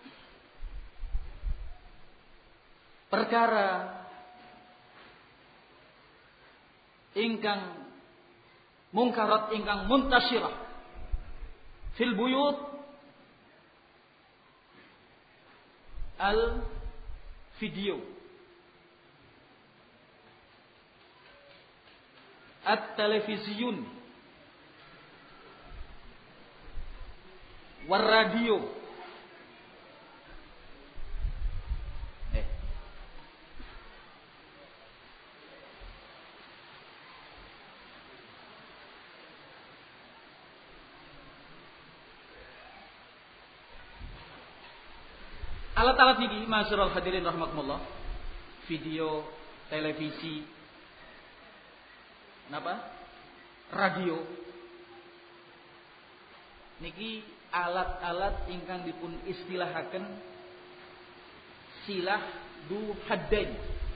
perkara ingkang mungkarat ingkang muntasyirah fil buyut al video at televisiun war radio. Eh. Alat-alat niki masyarul hadirin rahimakumullah. Video, televisi, napa? Radio. Niki alat-alat ingkang dipun istilahaken silah du haddain.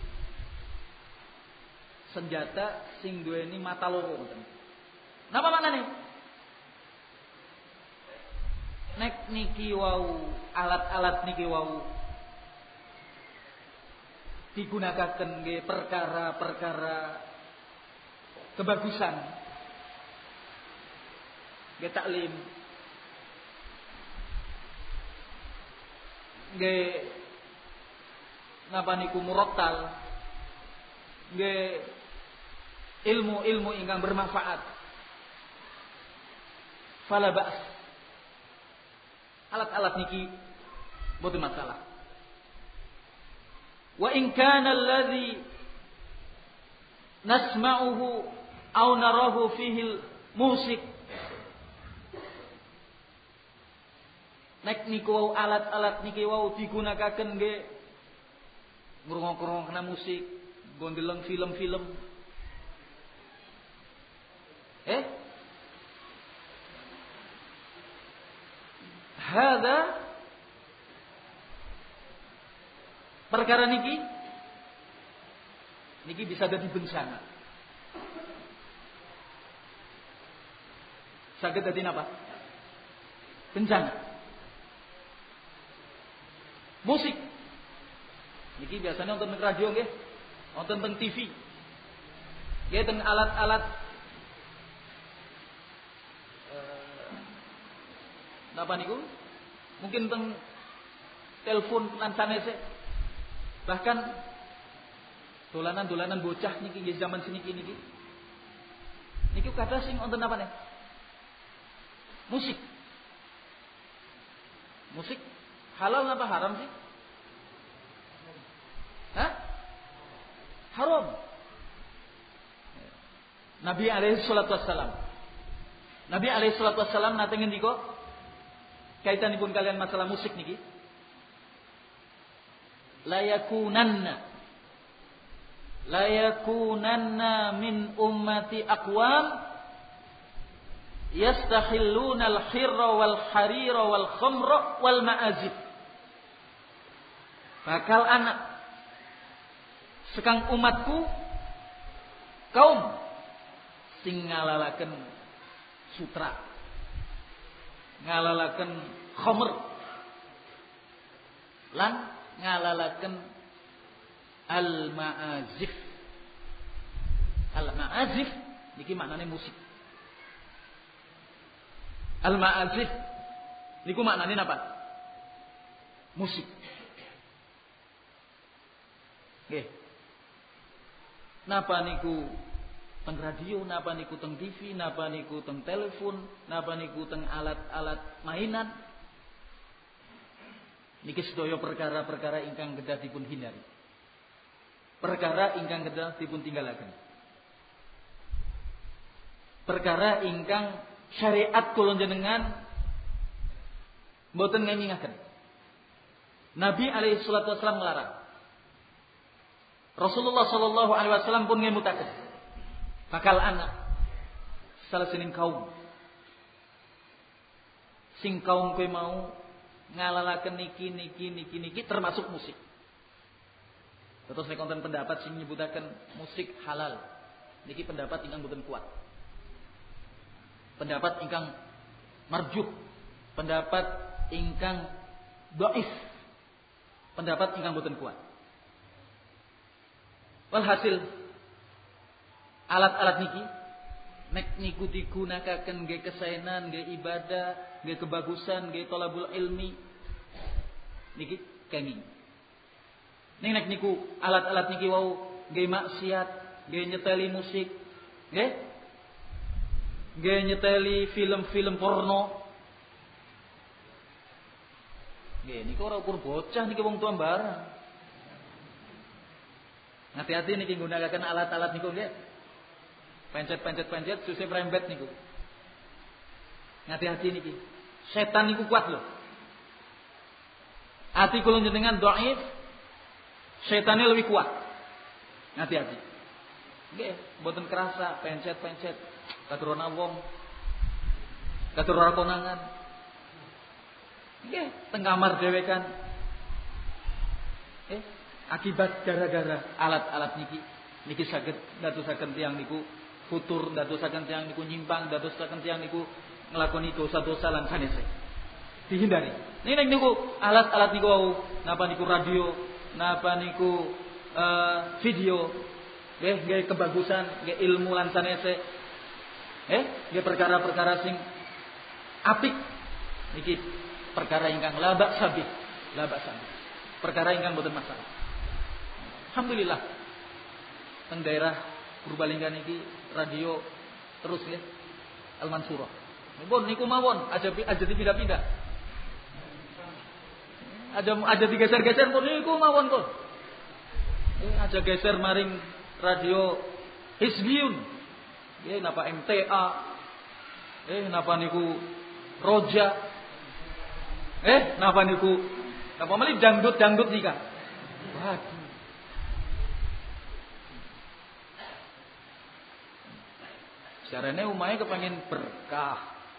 Senjata sing duweni mata loro ngoten. Napa maknane? Nek niki wau alat-alat niki wau digunakaken nggih perkara-perkara kebagusan. Nggih taklim. Nggih napa niku murattal. Nggih ilmu-ilmu ingkang bermanfaat. Fala ba's. Alat-alat niki boten masalah. Wa in kana alladhi nasma'uhu aw narahu fihi musik. Nek niku alat-alat niki wau digunakaken nggih ngrungok-ngrungokna musik, nggo ndeleng film-film. Eh? Hadza perkara niki niki bisa dadi bencana. Saged dadi napa? Bencana. Musik. Niki biasanya nonton radio nggih, nonton teng T V. Nggih teng alat-alat eh napa niku? Mungkin teng telepon lan sanese. Bahkan dolanan-dolanan bocah niki nggih zaman seniki niki. Niku kata sing wonten apa nih? Musik. Musik halal apa haram sih? Hah? Haram. Nabi alaihi salatu wassalam. Nabi alaihi salatu wassalam nate ngendika kaitanipun kalian masalah musik niki. La yakunanna La yakunanna min ummati aqwam yastakhilluna al-hirra wal harira wal khamra wal ma'azif. Bakal anak sekang umatku kaum sing ngalalaken sutra, ngalalaken khamr, lan ngalalaken al-ma'azif. Al-ma'azif niki maknane musik. Al-ma'azif niku maknane napa? Musik. Nggih. Napa niku teng radio, napa niku teng T V, napa niku teng telepon, napa niku teng alat-alat mainan. Niki sedaya perkara-perkara ingkang kedah dipun hindari. Perkara ingkang kedah dipun tinggalaken. Perkara ingkang syariat kula jenengan mboten ngemingaken. Nabi alaihi salatu wasallam melarang. Rasulullah sallallahu alaihi wasallam pun ngemutaken. Bakal anak salah sining kaum sing kaum kowe mau ngalalaken niki niki niki niki termasuk musik. Terus nek konten pendapat sing nyebutaken musik halal. Niki pendapat ingkang boten kuat. Pendapat ingkang marjuh, pendapat ingkang dhaif. Pendapat ingkang boten kuat. Walhasil alat-alat niki nek niku digunakaken nggih kesaenan, nggih ibadah, nggih kebagusan, nggih thalabul ilmi niki kenging. Ning nek niku alat-alat niki wau nggih maksiat, nggih nyeteli musik, nggih nggih nyeteli film-film porno. Nggih niku ora ukur bocah niki wong tua barang. Hati-hati niki nggunakaken alat-alat niku nggih. Pencet-pencet-pencet susah rembet niku. Hati-hati niki. Setan niku kuat lho. Ati kula jenengan dhaif, setannya lebih kuat. Hati-hati. Nggih, mboten kerasa pencet-pencet katurana wong. Katurana konangan. Nggih, teng kamar dhewekan. Eh, akibat gara-gara alat-alat niki niki saged ndadosaken tiyang niku futur, ndadosaken tiyang niku nyimpang, ndadosaken tiyang niku nglakoni dosa-dosa lan sanese. Dihindari. Nek niku alat-alat niku wau napa niku radio, napa niku uh, video, nggih nggih kebagusan, nggih ilmu lan sanese. Eh, nggih perkara-perkara sing apik niki perkara ingkang la ba'sa bih, la ba'sa bih. Perkara ingkang boten masalah. Alhamdulillah. Teng daerah Purbalingga niki radio terus nggih Al-Mansurah. Nipun niku mawon aja aja dipindah-pindah. Ada ada digeser-geser pun niku mawon pun. Eh aja geser maring radio Hizbiyun. Eh napa M T A. Eh napa niku Roja. Eh napa niku napa meli dangdut-dangdut nika. Waduh. Carane umahe kepengin berkah.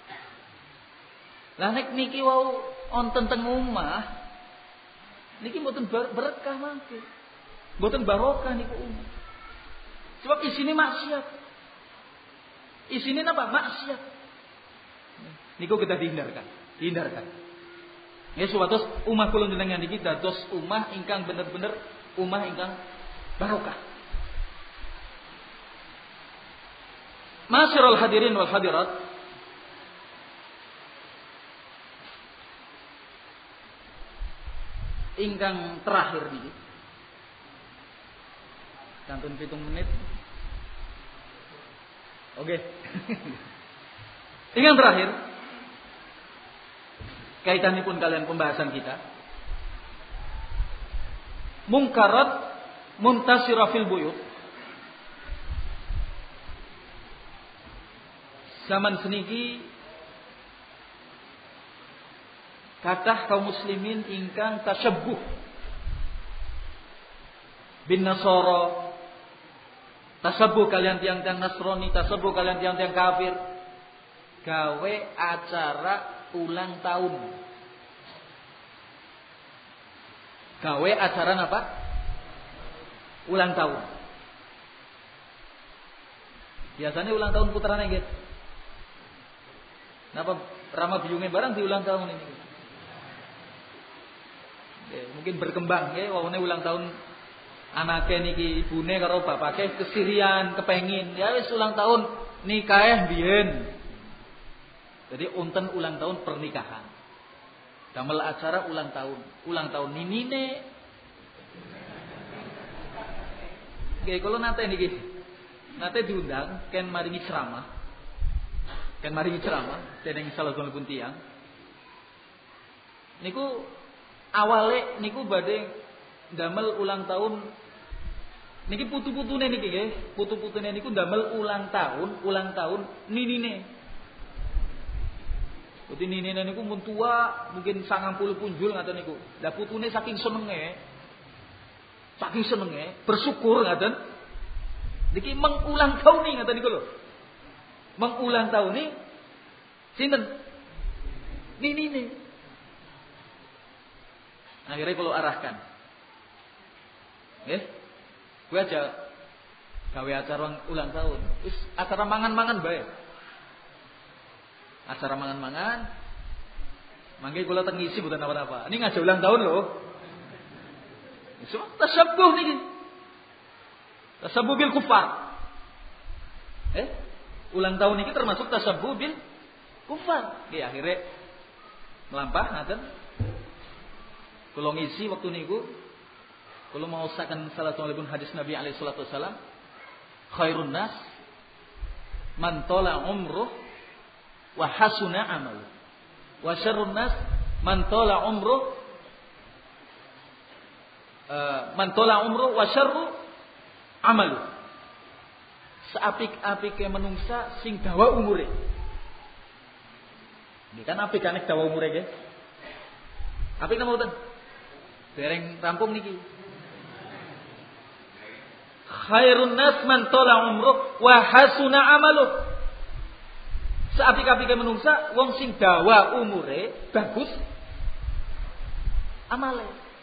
Lah nek niki wau wonten teng omah niki mboten berkah mangke. Mboten barokah niku omah. Sebab isine maksiat. Isine napa? Maksiat. Niku kita dihindarkan, dihindarkan. Ya supados omah kula jenengan niki dados omah ingkang bener-bener omah ingkang barokah. Masyiral hadirin wal hadirat, ingkang terakhir niki kantun pitung menit Oke. Yang terakhir, kaitanipun kalian pembahasan kita. Mungkarat muntasira fil buyut. Zaman seniki kathah kaum muslimin ingkang tasyabbuh bin Nasara, tasabuh kalian tiang-tiang Nasrani, tasabuh kalian tiang-tiang kafir, gawe acara ulang tahun. Gawe acara apa? Ulang tahun. Biasanya ulang tahun putrane nggih. Napa Rama biyunge barang di ulang tahun ini? Oke, mungkin berkembang nggih wawone ulang tahun anake niki ibune karo bapake kesirian kepengin ya wis ulang tahun nikahe biyen. Jadi unten ulang tahun pernikahan. Damel acara ulang tahun, ulang tahun ninine. Nggih kula nate niki. Nate diundang ken maringi ceramah. Ken maringi ceramah dening salah salahipun tiyang. Niku awale niku badhe damel ulang tahun. Niki putu-putune niki nggih, putu-putune niku damel ulang tahun, ulang tahun ninine. Dadi ninine niku mun tua, mungkin sangang puluh punjul ngaten niku. Lah putune saking senenge, saking senenge, bersyukur ngaten. Niki mengulang tahun nih ngaten niku lho. Mengulang tahun nih sinten? Ninine. Akhirnya kalau arahkan. Nggih. Gue aja gawe acara ulang tahun. Terus acara mangan-mangan bae. Acara mangan-mangan. Mangke kula teng ngisi mboten apa-apa. Ini ngajak ulang tahun lho. Iso tasabbuh niki. Tasabbuh bil kufar. Eh? Ulang tahun niki termasuk tasabbuh bil kufar. Nggih akhire melampah ngaten. Kula ngisi waktu niku kalau mau usahakan salah satu hadis Nabi alaihi salatu wasallam, khairun nas man tala umruh wa hasuna amalu. Wa syarrun nas man tala umruh uh, man tala umruh wa syarru amalu. Seapik-apike menungsa sing dawa umure. Iki kan apik kan dawa umure nggih. Apik napa mboten? Dereng rampung niki. Khairun nas man tala umruh wa hasuna amaluh. Seapik-apike menungsa wong sing dawa umure bagus amale.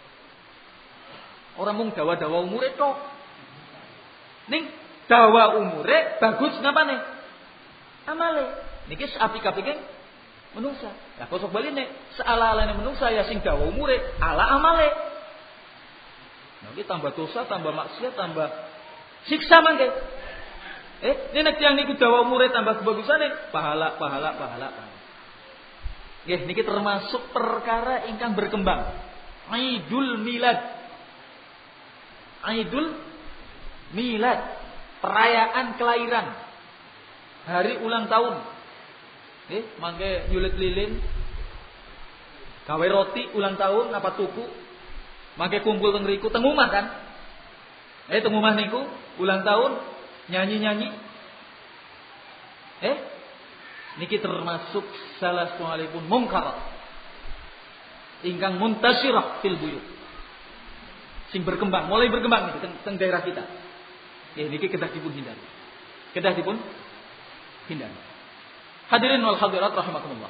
Ora mung dawa-dawa umure tok. Ning dawa umure bagus ngapane? Amale. Niki seapik-apike menungsa. Lah kok sok baline seala-alane menungsa ya sing dawa umure ala amale. Nanti tambah dosa, tambah maksiat, tambah siksa mangke. Eh, nek tiyang niku dawa umure tambah kebagusane, pahala, pahala, pahala. Nggih, niki termasuk perkara ingkang berkembang. Aidul Milad. Aidul Milad, perayaan kelahiran. Hari ulang tahun. Nggih, mangke nyulit lilin. Gawe roti ulang tahun napa tuku. Mangke kumpul teng riku teng omah kan. Eh teng omah niku ulang tahun nyanyi-nyanyi. Eh niki termasuk salah salahipun mungkar ingkang muntasyirah fil buyut. Sing berkembang, mulai berkembang niki teng, teng daerah kita. Nggih niki kedah dipun hindari. Kedah dipun hindari. Hadirin wal hadirat rahimakumullah.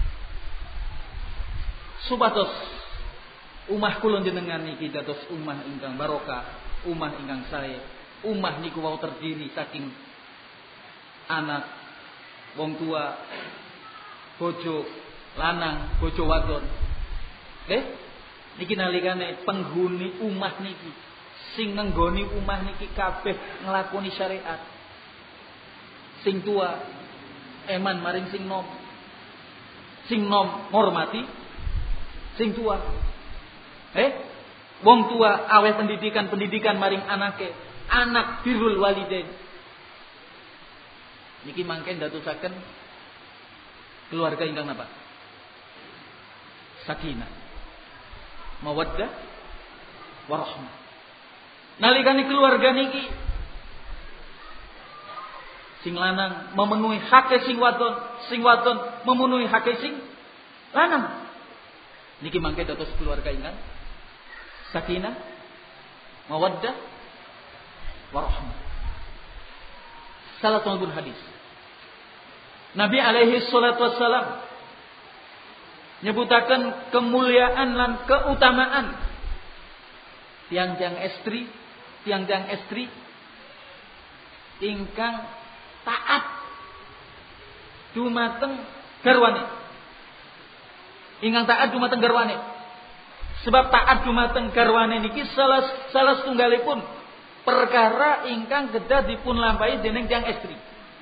Supados umah kula jenengan niki dados umah ingkang barokah, umah ingkang sae. Umah niku wau terdiri saking anak, wong tua, bojo lanang, bojo wadon. Eh, niki nalikane penghuni umah niki sing nenggoni umah niki kabeh nglakoni syariat. Sing tua eman maring sing nom. Sing nom ngormati sing tua. Eh, wong tua aweh pendidikan-pendidikan maring anake, anak birrul walidain. niki mangke ndadosaken keluarga ingkang napa? Sakinah, mawaddah, warahmah. Nalikane keluarga niki sing lanang memenuhi hak sing wadon, sing wadon memenuhi hak sing lanang. Niki mangke dados keluarga ingkang sakinah, mawaddah, warahmah. Salah satu hadis Nabi alaihi salatu wassalam nyebutaken kemuliaan lan keutamaan tiang-tiang estri, tiang-tiang estri ingkang taat dumateng garwane. Ingkang taat dumateng garwane. Sebab taat dumateng garwane niki salah salah setunggalipun perkara ingkang kedah dipun lampahi dening tiang estri.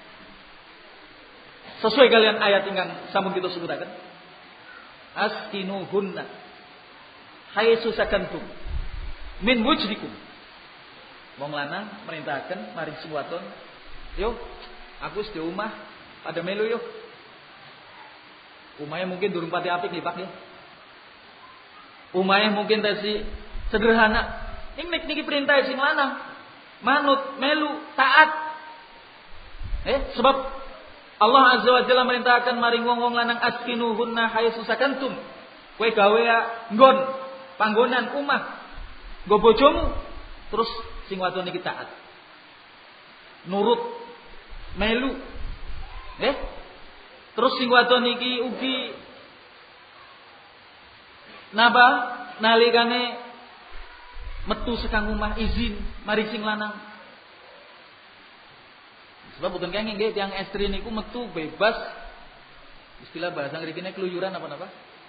Sesuai kalian ayat ingkang sampun kita sebutaken. Askinuhunna haitsu sakantum min wujdikum. Wong lanang merintahaken maring sing wadon, "Yo, aku wis di omah, pada melu yo." Umahe mungkin durung pati apik nggih, Pak nggih. Umahe mungkin tesi sederhana. Ning niki perintah sing lanang, manut, melu, taat. Eh, sebab Allah Azza wa Jalla merintahkan maring wong-wong lanang askinuhunna haitsu sakantum. Kowe gawe nggon panggonan omah. Nggo bojomu, terus sing wadon iki taat. Nurut, melu. Eh? Terus sing wadon iki ugi napa nalikane metu sekang omah izin mari sing lanang. Sebab boten kenging nggih tiyang estri niku metu bebas. Istilah bahasa ngrikine keluyuran apa-napa?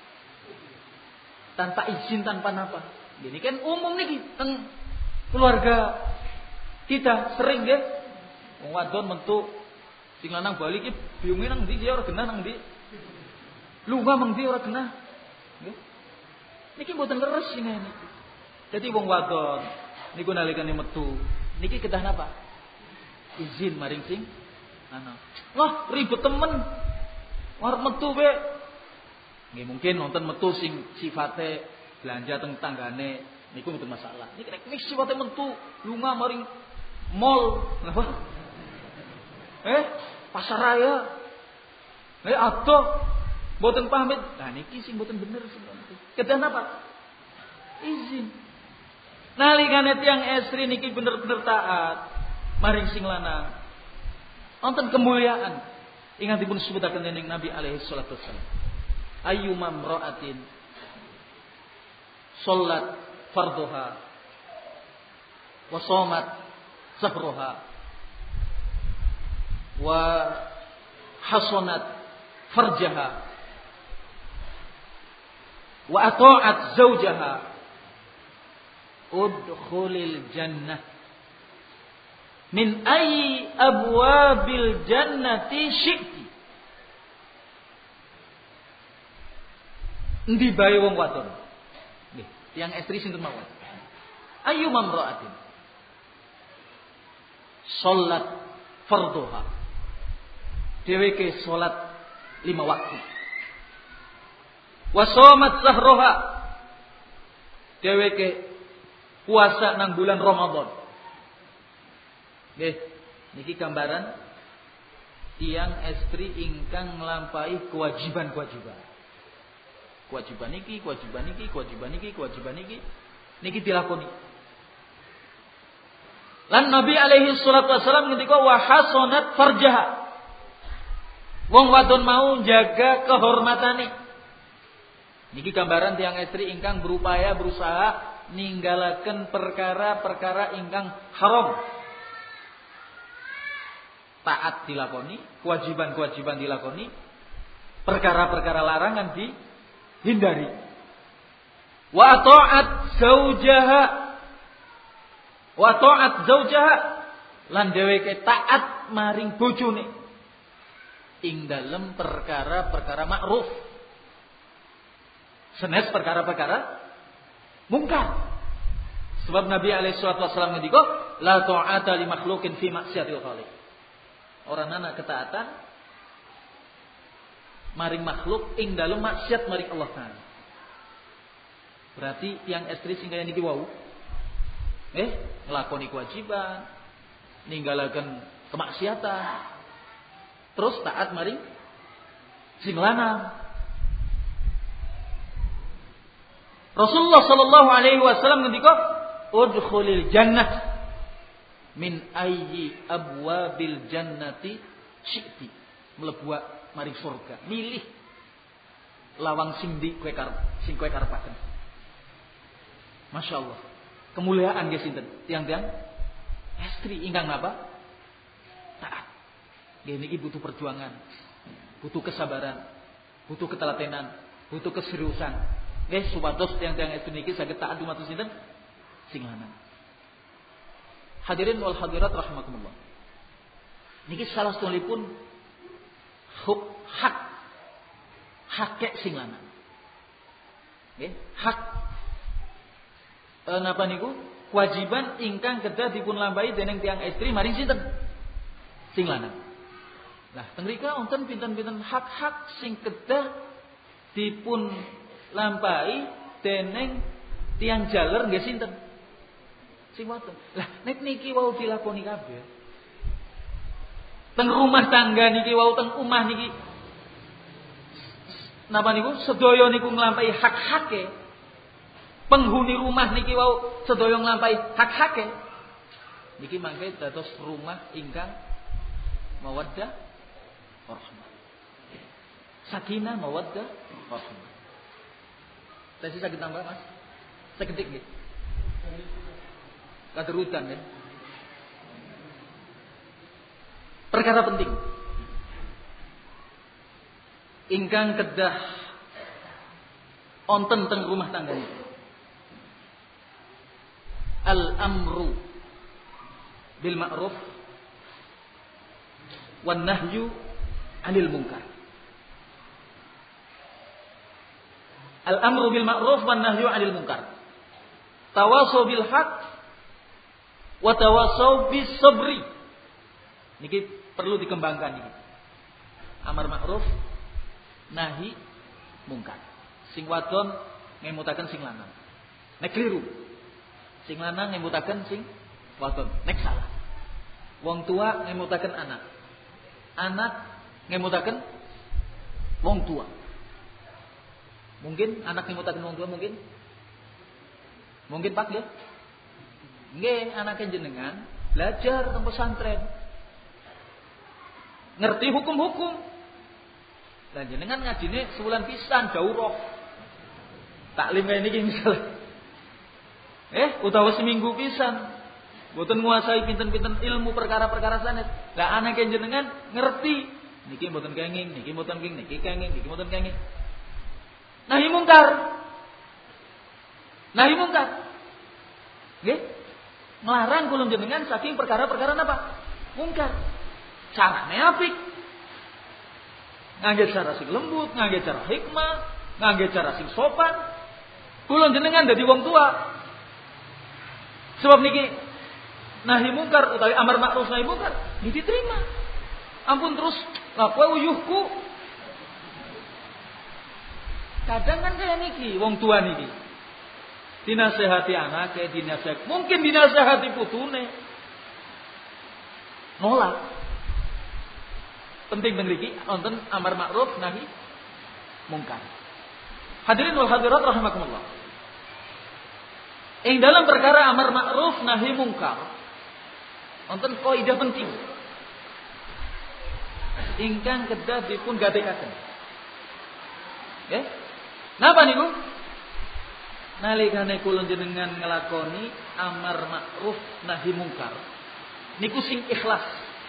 Tanpa izin, tanpa napa. Ini kan umum niki teng keluarga kita sering nggih. Wong wadon metu sing lanang bali iki bingunge nang ndi ora genah nang ndi. Lunga mung ndi ora genah. Nggih. Niki mboten leres sing niki. Dadi wong wadon niku nalikane metu niki kedah napa? Izin maring sing ana. Lah ribet temen. Arep metu we. Nggih mungkin nonton metu sing sifate belanja teng tanggane niku mboten masalah. Niki nek wis sifate metu lunga maring mall, napa? Eh, pasar raya. Eh atuh mboten pamit. Nah niki sing mboten bener sing niku. Kedah napa? Izin. Nalikane tiyang estri niki bener-bener taat maring sing lanang. Wonten kemuliaan ingkang dipun sebutaken dening Nabi alaihi salatu wasallam. Ayyuma imra'atin shallat fardhuha wa shamat sahruha wa hasanat farjaha wa ata'at zawjaha udkhulil jannah min ayyi abwabil jannati syi'ti. Endi bae wong wadon. Nggih, tiyang estri sinten mawon. Ayyu mamra'atin salat fardhuha. Dheweke salat lima waktu. Wa shamat sahruha. Dheweke puasa nang bulan Ramadan. Nggih, niki gambaran tiang estri ingkang nglampahi kewajiban-kewajiban. Kewajiban niki, kewajiban niki, kewajiban niki, kewajiban niki niki dilakoni. Lan Nabi alaihi salatu wasallam ngendika wa hasanat farjaha. Wong wadon mau jaga kehormatane. Niki gambaran tiang estri ingkang berupaya berusaha ninggalaken perkara-perkara ingkang haram. Taat dilakoni, kewajiban-kewajiban dilakoni, perkara-perkara larangan dihindari. Wa ta'at zaujaha, wa ta'at zaujaha, lan dheweke taat maring bojone ing dalem perkara-perkara ma'ruf. Senes perkara-perkara mungkar. Sebab Nabi alaihi salatu wasallam ngendika, la ta'ata li makhluqin fi maksiatil khaliq. orang anak ketaatan maring makhluk ing dalem maksiat maring Allah Taala. Berarti yang istri sing kaya niki wau eh nglakoni kewajiban, ninggalaken kemaksiatan, terus taat maring sing lanang. Rasulullah sallallahu alaihi wasallam ngendika, "Udkhulil jannah min ayyi abwabil jannati syi'ti." Mlebu maring surga, milih lawang sing ndi kowe karep, sing kowe karepaken. Masyaallah. Kemuliaan nggih sinten? Tiang-tiang istri ingkang napa? Taat. Nggih niki butuh perjuangan, butuh kesabaran, butuh ketelatenan, butuh keseriusan. Nggih supados tiang-tiang istri niki saged taat dumateng sinten? Sing lanang. Hadirin wal hadirat rahimakumullah. Niki salah satunggalipun hak hak sing lanang. Nggih, hak e, napa niku? Kewajiban ingkang kedah dipun lampahi dening tiang istri maring sinten? Sing lanang. Nah, teng mriki wonten pinten-pinten hak-hak sing kedah dipun lampahi dening tiang jaler nggih sinten? Sing wadon. Lah nek niki wau dilakoni kabeh. Teng rumah tangga niki wau teng omah niki napa niku sedaya niku nglampahi hak-hake. Penghuni rumah niki wau sedaya nglampahi hak-hake. Niki mangke dados rumah ingkang mawaddah warahmah. Sakinah mawaddah warahmah. Tadi sakit tambah Mas? Seketik nggih. Kaderutan ya. Perkara penting ingkang kedah onten teng rumah tangga ini. Al-amru bil ma'ruf wan nahyu 'anil munkar. Al-amru bil ma'ruf wan nahyu 'anil munkar. Tawasau bil haq wa tawasau bis sabri. Niki perlu dikembangkan niki. Amar ma'ruf, nahi mungkar. Sing wadon ngemutaken sing lanang. Nek kliru. Sing lanang ngemutaken sing wadon. Nek salah. Wong tua ngemutaken anak. Anak ngemutaken wong tua. Mungkin anak ngemutaken wong tua mungkin? Mungkin Pak ya? Nggih, anake jenengan belajar teng pesantren. Ngerti hukum-hukum. Lah jenengan ngajine sebulan pisan daurah. Taklim kaya niki misal. Eh, utawa seminggu pisan. Mboten nguasai pinten-pinten ilmu perkara-perkara sanes. Lah anake jenengan ngerti. Niki mboten kenging, niki mboten kenging, niki kenging, niki mboten kenging. Nahi mungkar. Nahi mungkar. Nggih? Melarang kula jenengan saking perkara-perkara napa? Mungkar. Carane apik. Ngangge cara sing lembut, ngangge cara hikmah, ngangge cara sing sopan. Kula jenengan dadi wong tua. Sebab niki nahi mungkar utawi amar ma'ruf nahi mungkar niki diterima. Ampun terus lha kowe uyuhku. Kadang kan kaya niki wong tua niki. Dinasehati anake, dinasehati mungkin dinasehati putune. Nolak. Penting mriki wonten amar ma'ruf nahi mungkar. Hadirin wal hadirat rahimakumullah. Ing dalam perkara amar ma'ruf nahi mungkar wonten kaidah penting ingkang kedah dipun gatekaken. Nggih. Napa niku? Nalikane kula jenengan nglakoni amar ma'ruf nahi mungkar niku sing ikhlas.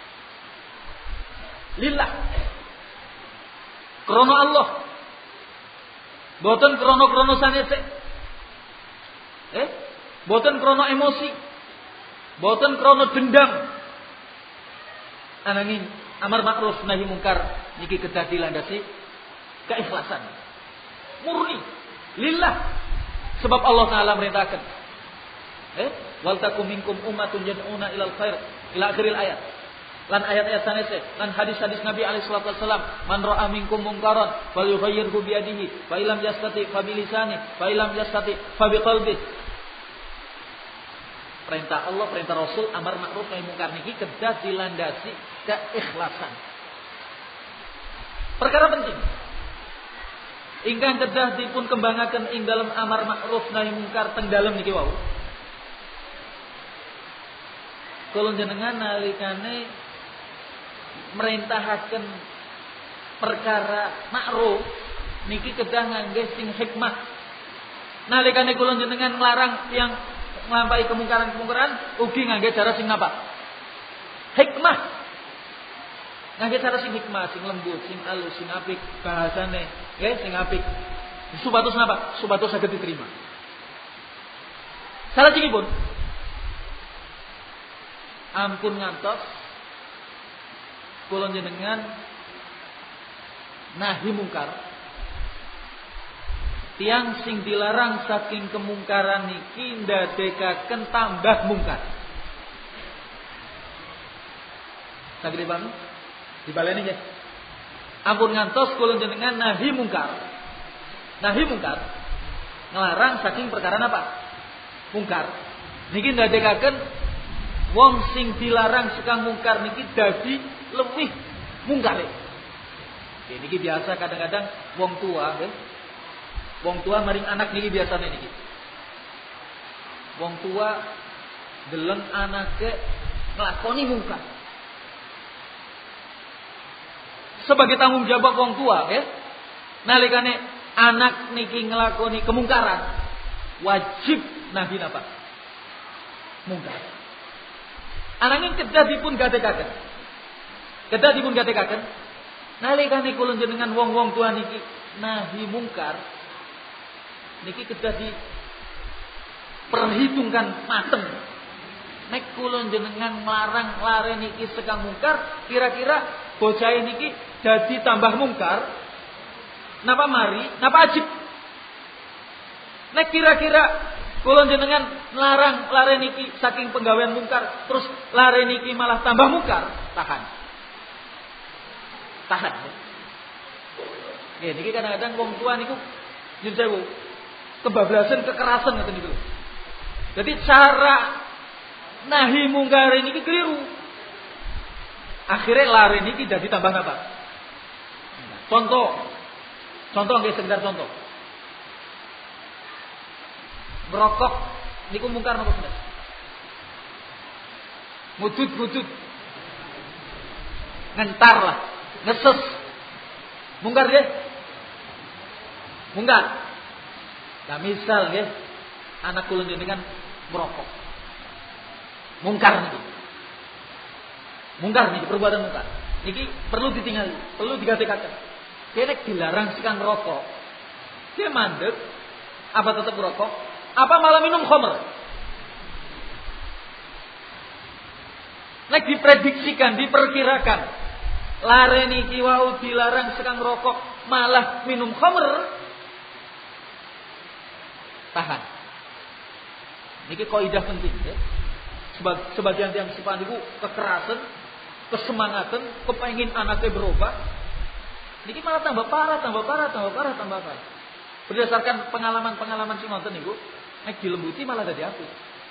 Lillah. Krono Allah. Boten krono-krono sanese. Eh? Boten krono emosi. Boten krono dendam. Ananging amar ma'ruf nahi mungkar niki kedah dilandasi keikhlasan. Murni. Lillah. Sebab Allah Taala merintahkan. Eh? Wal takum minkum ummatun yad'una ilal khair ila akhiril ayat. Lan ayat-ayat sanese, lan hadis-hadis Nabi alaihi salatu wasallam, man ra'a minkum munkaran falyughayyirhu bi yadihi, fa illam yastati fa bi lisanihi, fa illam yastati fa bi qalbihi. Perintah Allah, perintah Rasul, amar ma'ruf nahi mungkar niki kedah dilandasi keikhlasan. Perkara penting. Ingkang kedah dipun kembangaken ing dalam amar ma'ruf nahi mungkar teng dalem niki wau. Kula jenengan nalikane merintahaken perkara ma'ruf niki kedah ngangge sing hikmah. Nalikane kula jenengan nglarang tiyang nglampahi kemungkaran-kemungkaran ugi ngangge cara sing napa? Hikmah. Ngangge cara sing hikmah, sing lembut, sing alus, sing apik bahasane, nggih, sing apik. Supados napa? Supados saged diterima. Salajengipun ampun ngantos kula jenengan nahi mungkar. Tiang sing dilarang saking kemungkaran niki ndadekaken tambah mungkar. Saged dipahami? Dibaleni nggih. Ampun ngantos kula jenengan nahi mungkar. Nahi mungkar nglarang saking perkara apa? Mungkar. Niki ndadekaken wong sing dilarang sekang mungkar niki dadi lebih mungkar. Nggih niki biasa kadang-kadang wong tua nggih. Wong tua maring anak niki biasane niki. Wong tua deleng anake nglakoni mungkar. Sebagai tanggung jawab wong tua nggih. Nalikane anak niki nglakoni kemungkaran, wajib nahi napa? Mungkar. Ananging kedah dipun gatekaken. Kedah dipun gatekaken. Nalikane kula jenengan wong-wong tua niki nahi mungkar, niki kedah diperhitungkan mateng. Nek kula jenengan nglarang lare niki sekang mungkar, kira-kira bocah niki dadi tambah mungkar. Napa mari? Napa ajib? Nek kira-kira kula jenengan larang lare niki saking penggawean mungkar, terus lare niki malah tambah mungkar, tahan. Tahan. Nggih, niki kadang-kadang wong tua niku nyuwun sewu, kebablasan kekerasan ngoten niku. Jadi cara nahi mungkar niki keliru. Akhirnya lare niki dadi tambah napa? Contoh. Contoh nggih sekedar contoh. Merokok niku mungkar napa bener? Mudut-mudut. Ngentar lah, ngeses. Mungkar nggih? Mungkar. Nah, misal nggih anak kula jenengan merokok. Mungkar niki. Mungkar niki perbuatan mungkar. Niki perlu ditinggali, perlu digatekaken. Nek dilarang sekang rokok, dia mandek apa tetap merokok? Apa malah minum khamr? Nek diprediksikan, diperkirakan, lare niki wau dilarang sekang rokok, malah minum khamr, tahan. Niki kaidah penting ya. Sebagian yang sifat niku kekerasan, kesemangatan, kepengin anaknya berubah. Niki malah tambah parah, tambah parah, tambah parah, tambah parah. Berdasarkan pengalaman-pengalaman sing wonten niku, nek dilembuti malah dadi apik.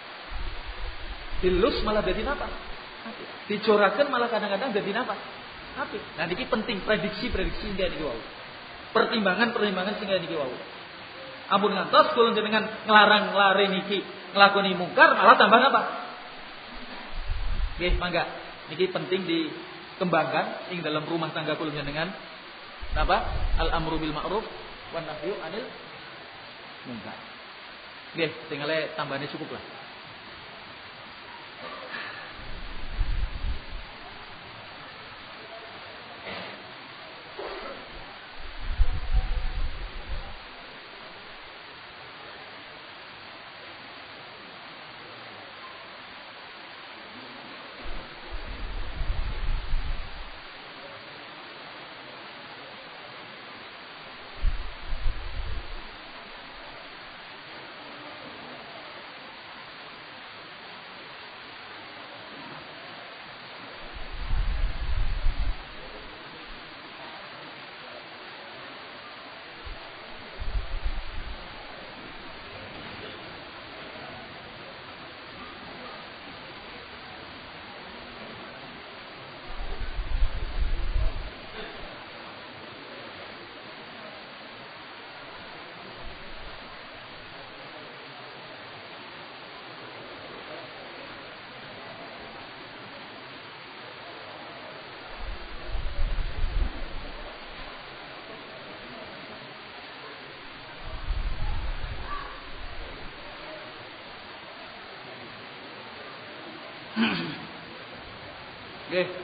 Dilus malah dadi napa? Apik. Dicoraken malah kadang-kadang dadi napa? Apik. Nah niki penting prediksi-prediksi sing niki wau. Pertimbangan-pertimbangan sing niki wau. Ampun ngantos kula jenengan nglarang lare niki nglakoni mungkar malah tambah napa? Nggih, mangga. Niki penting dikembangkan ing dalam rumah tangga kula jenengan. Napa? Al-amru bil ma'ruf wan nahyu 'anil munkar. Nggih, tinggal tambahane cukup lah. Oke.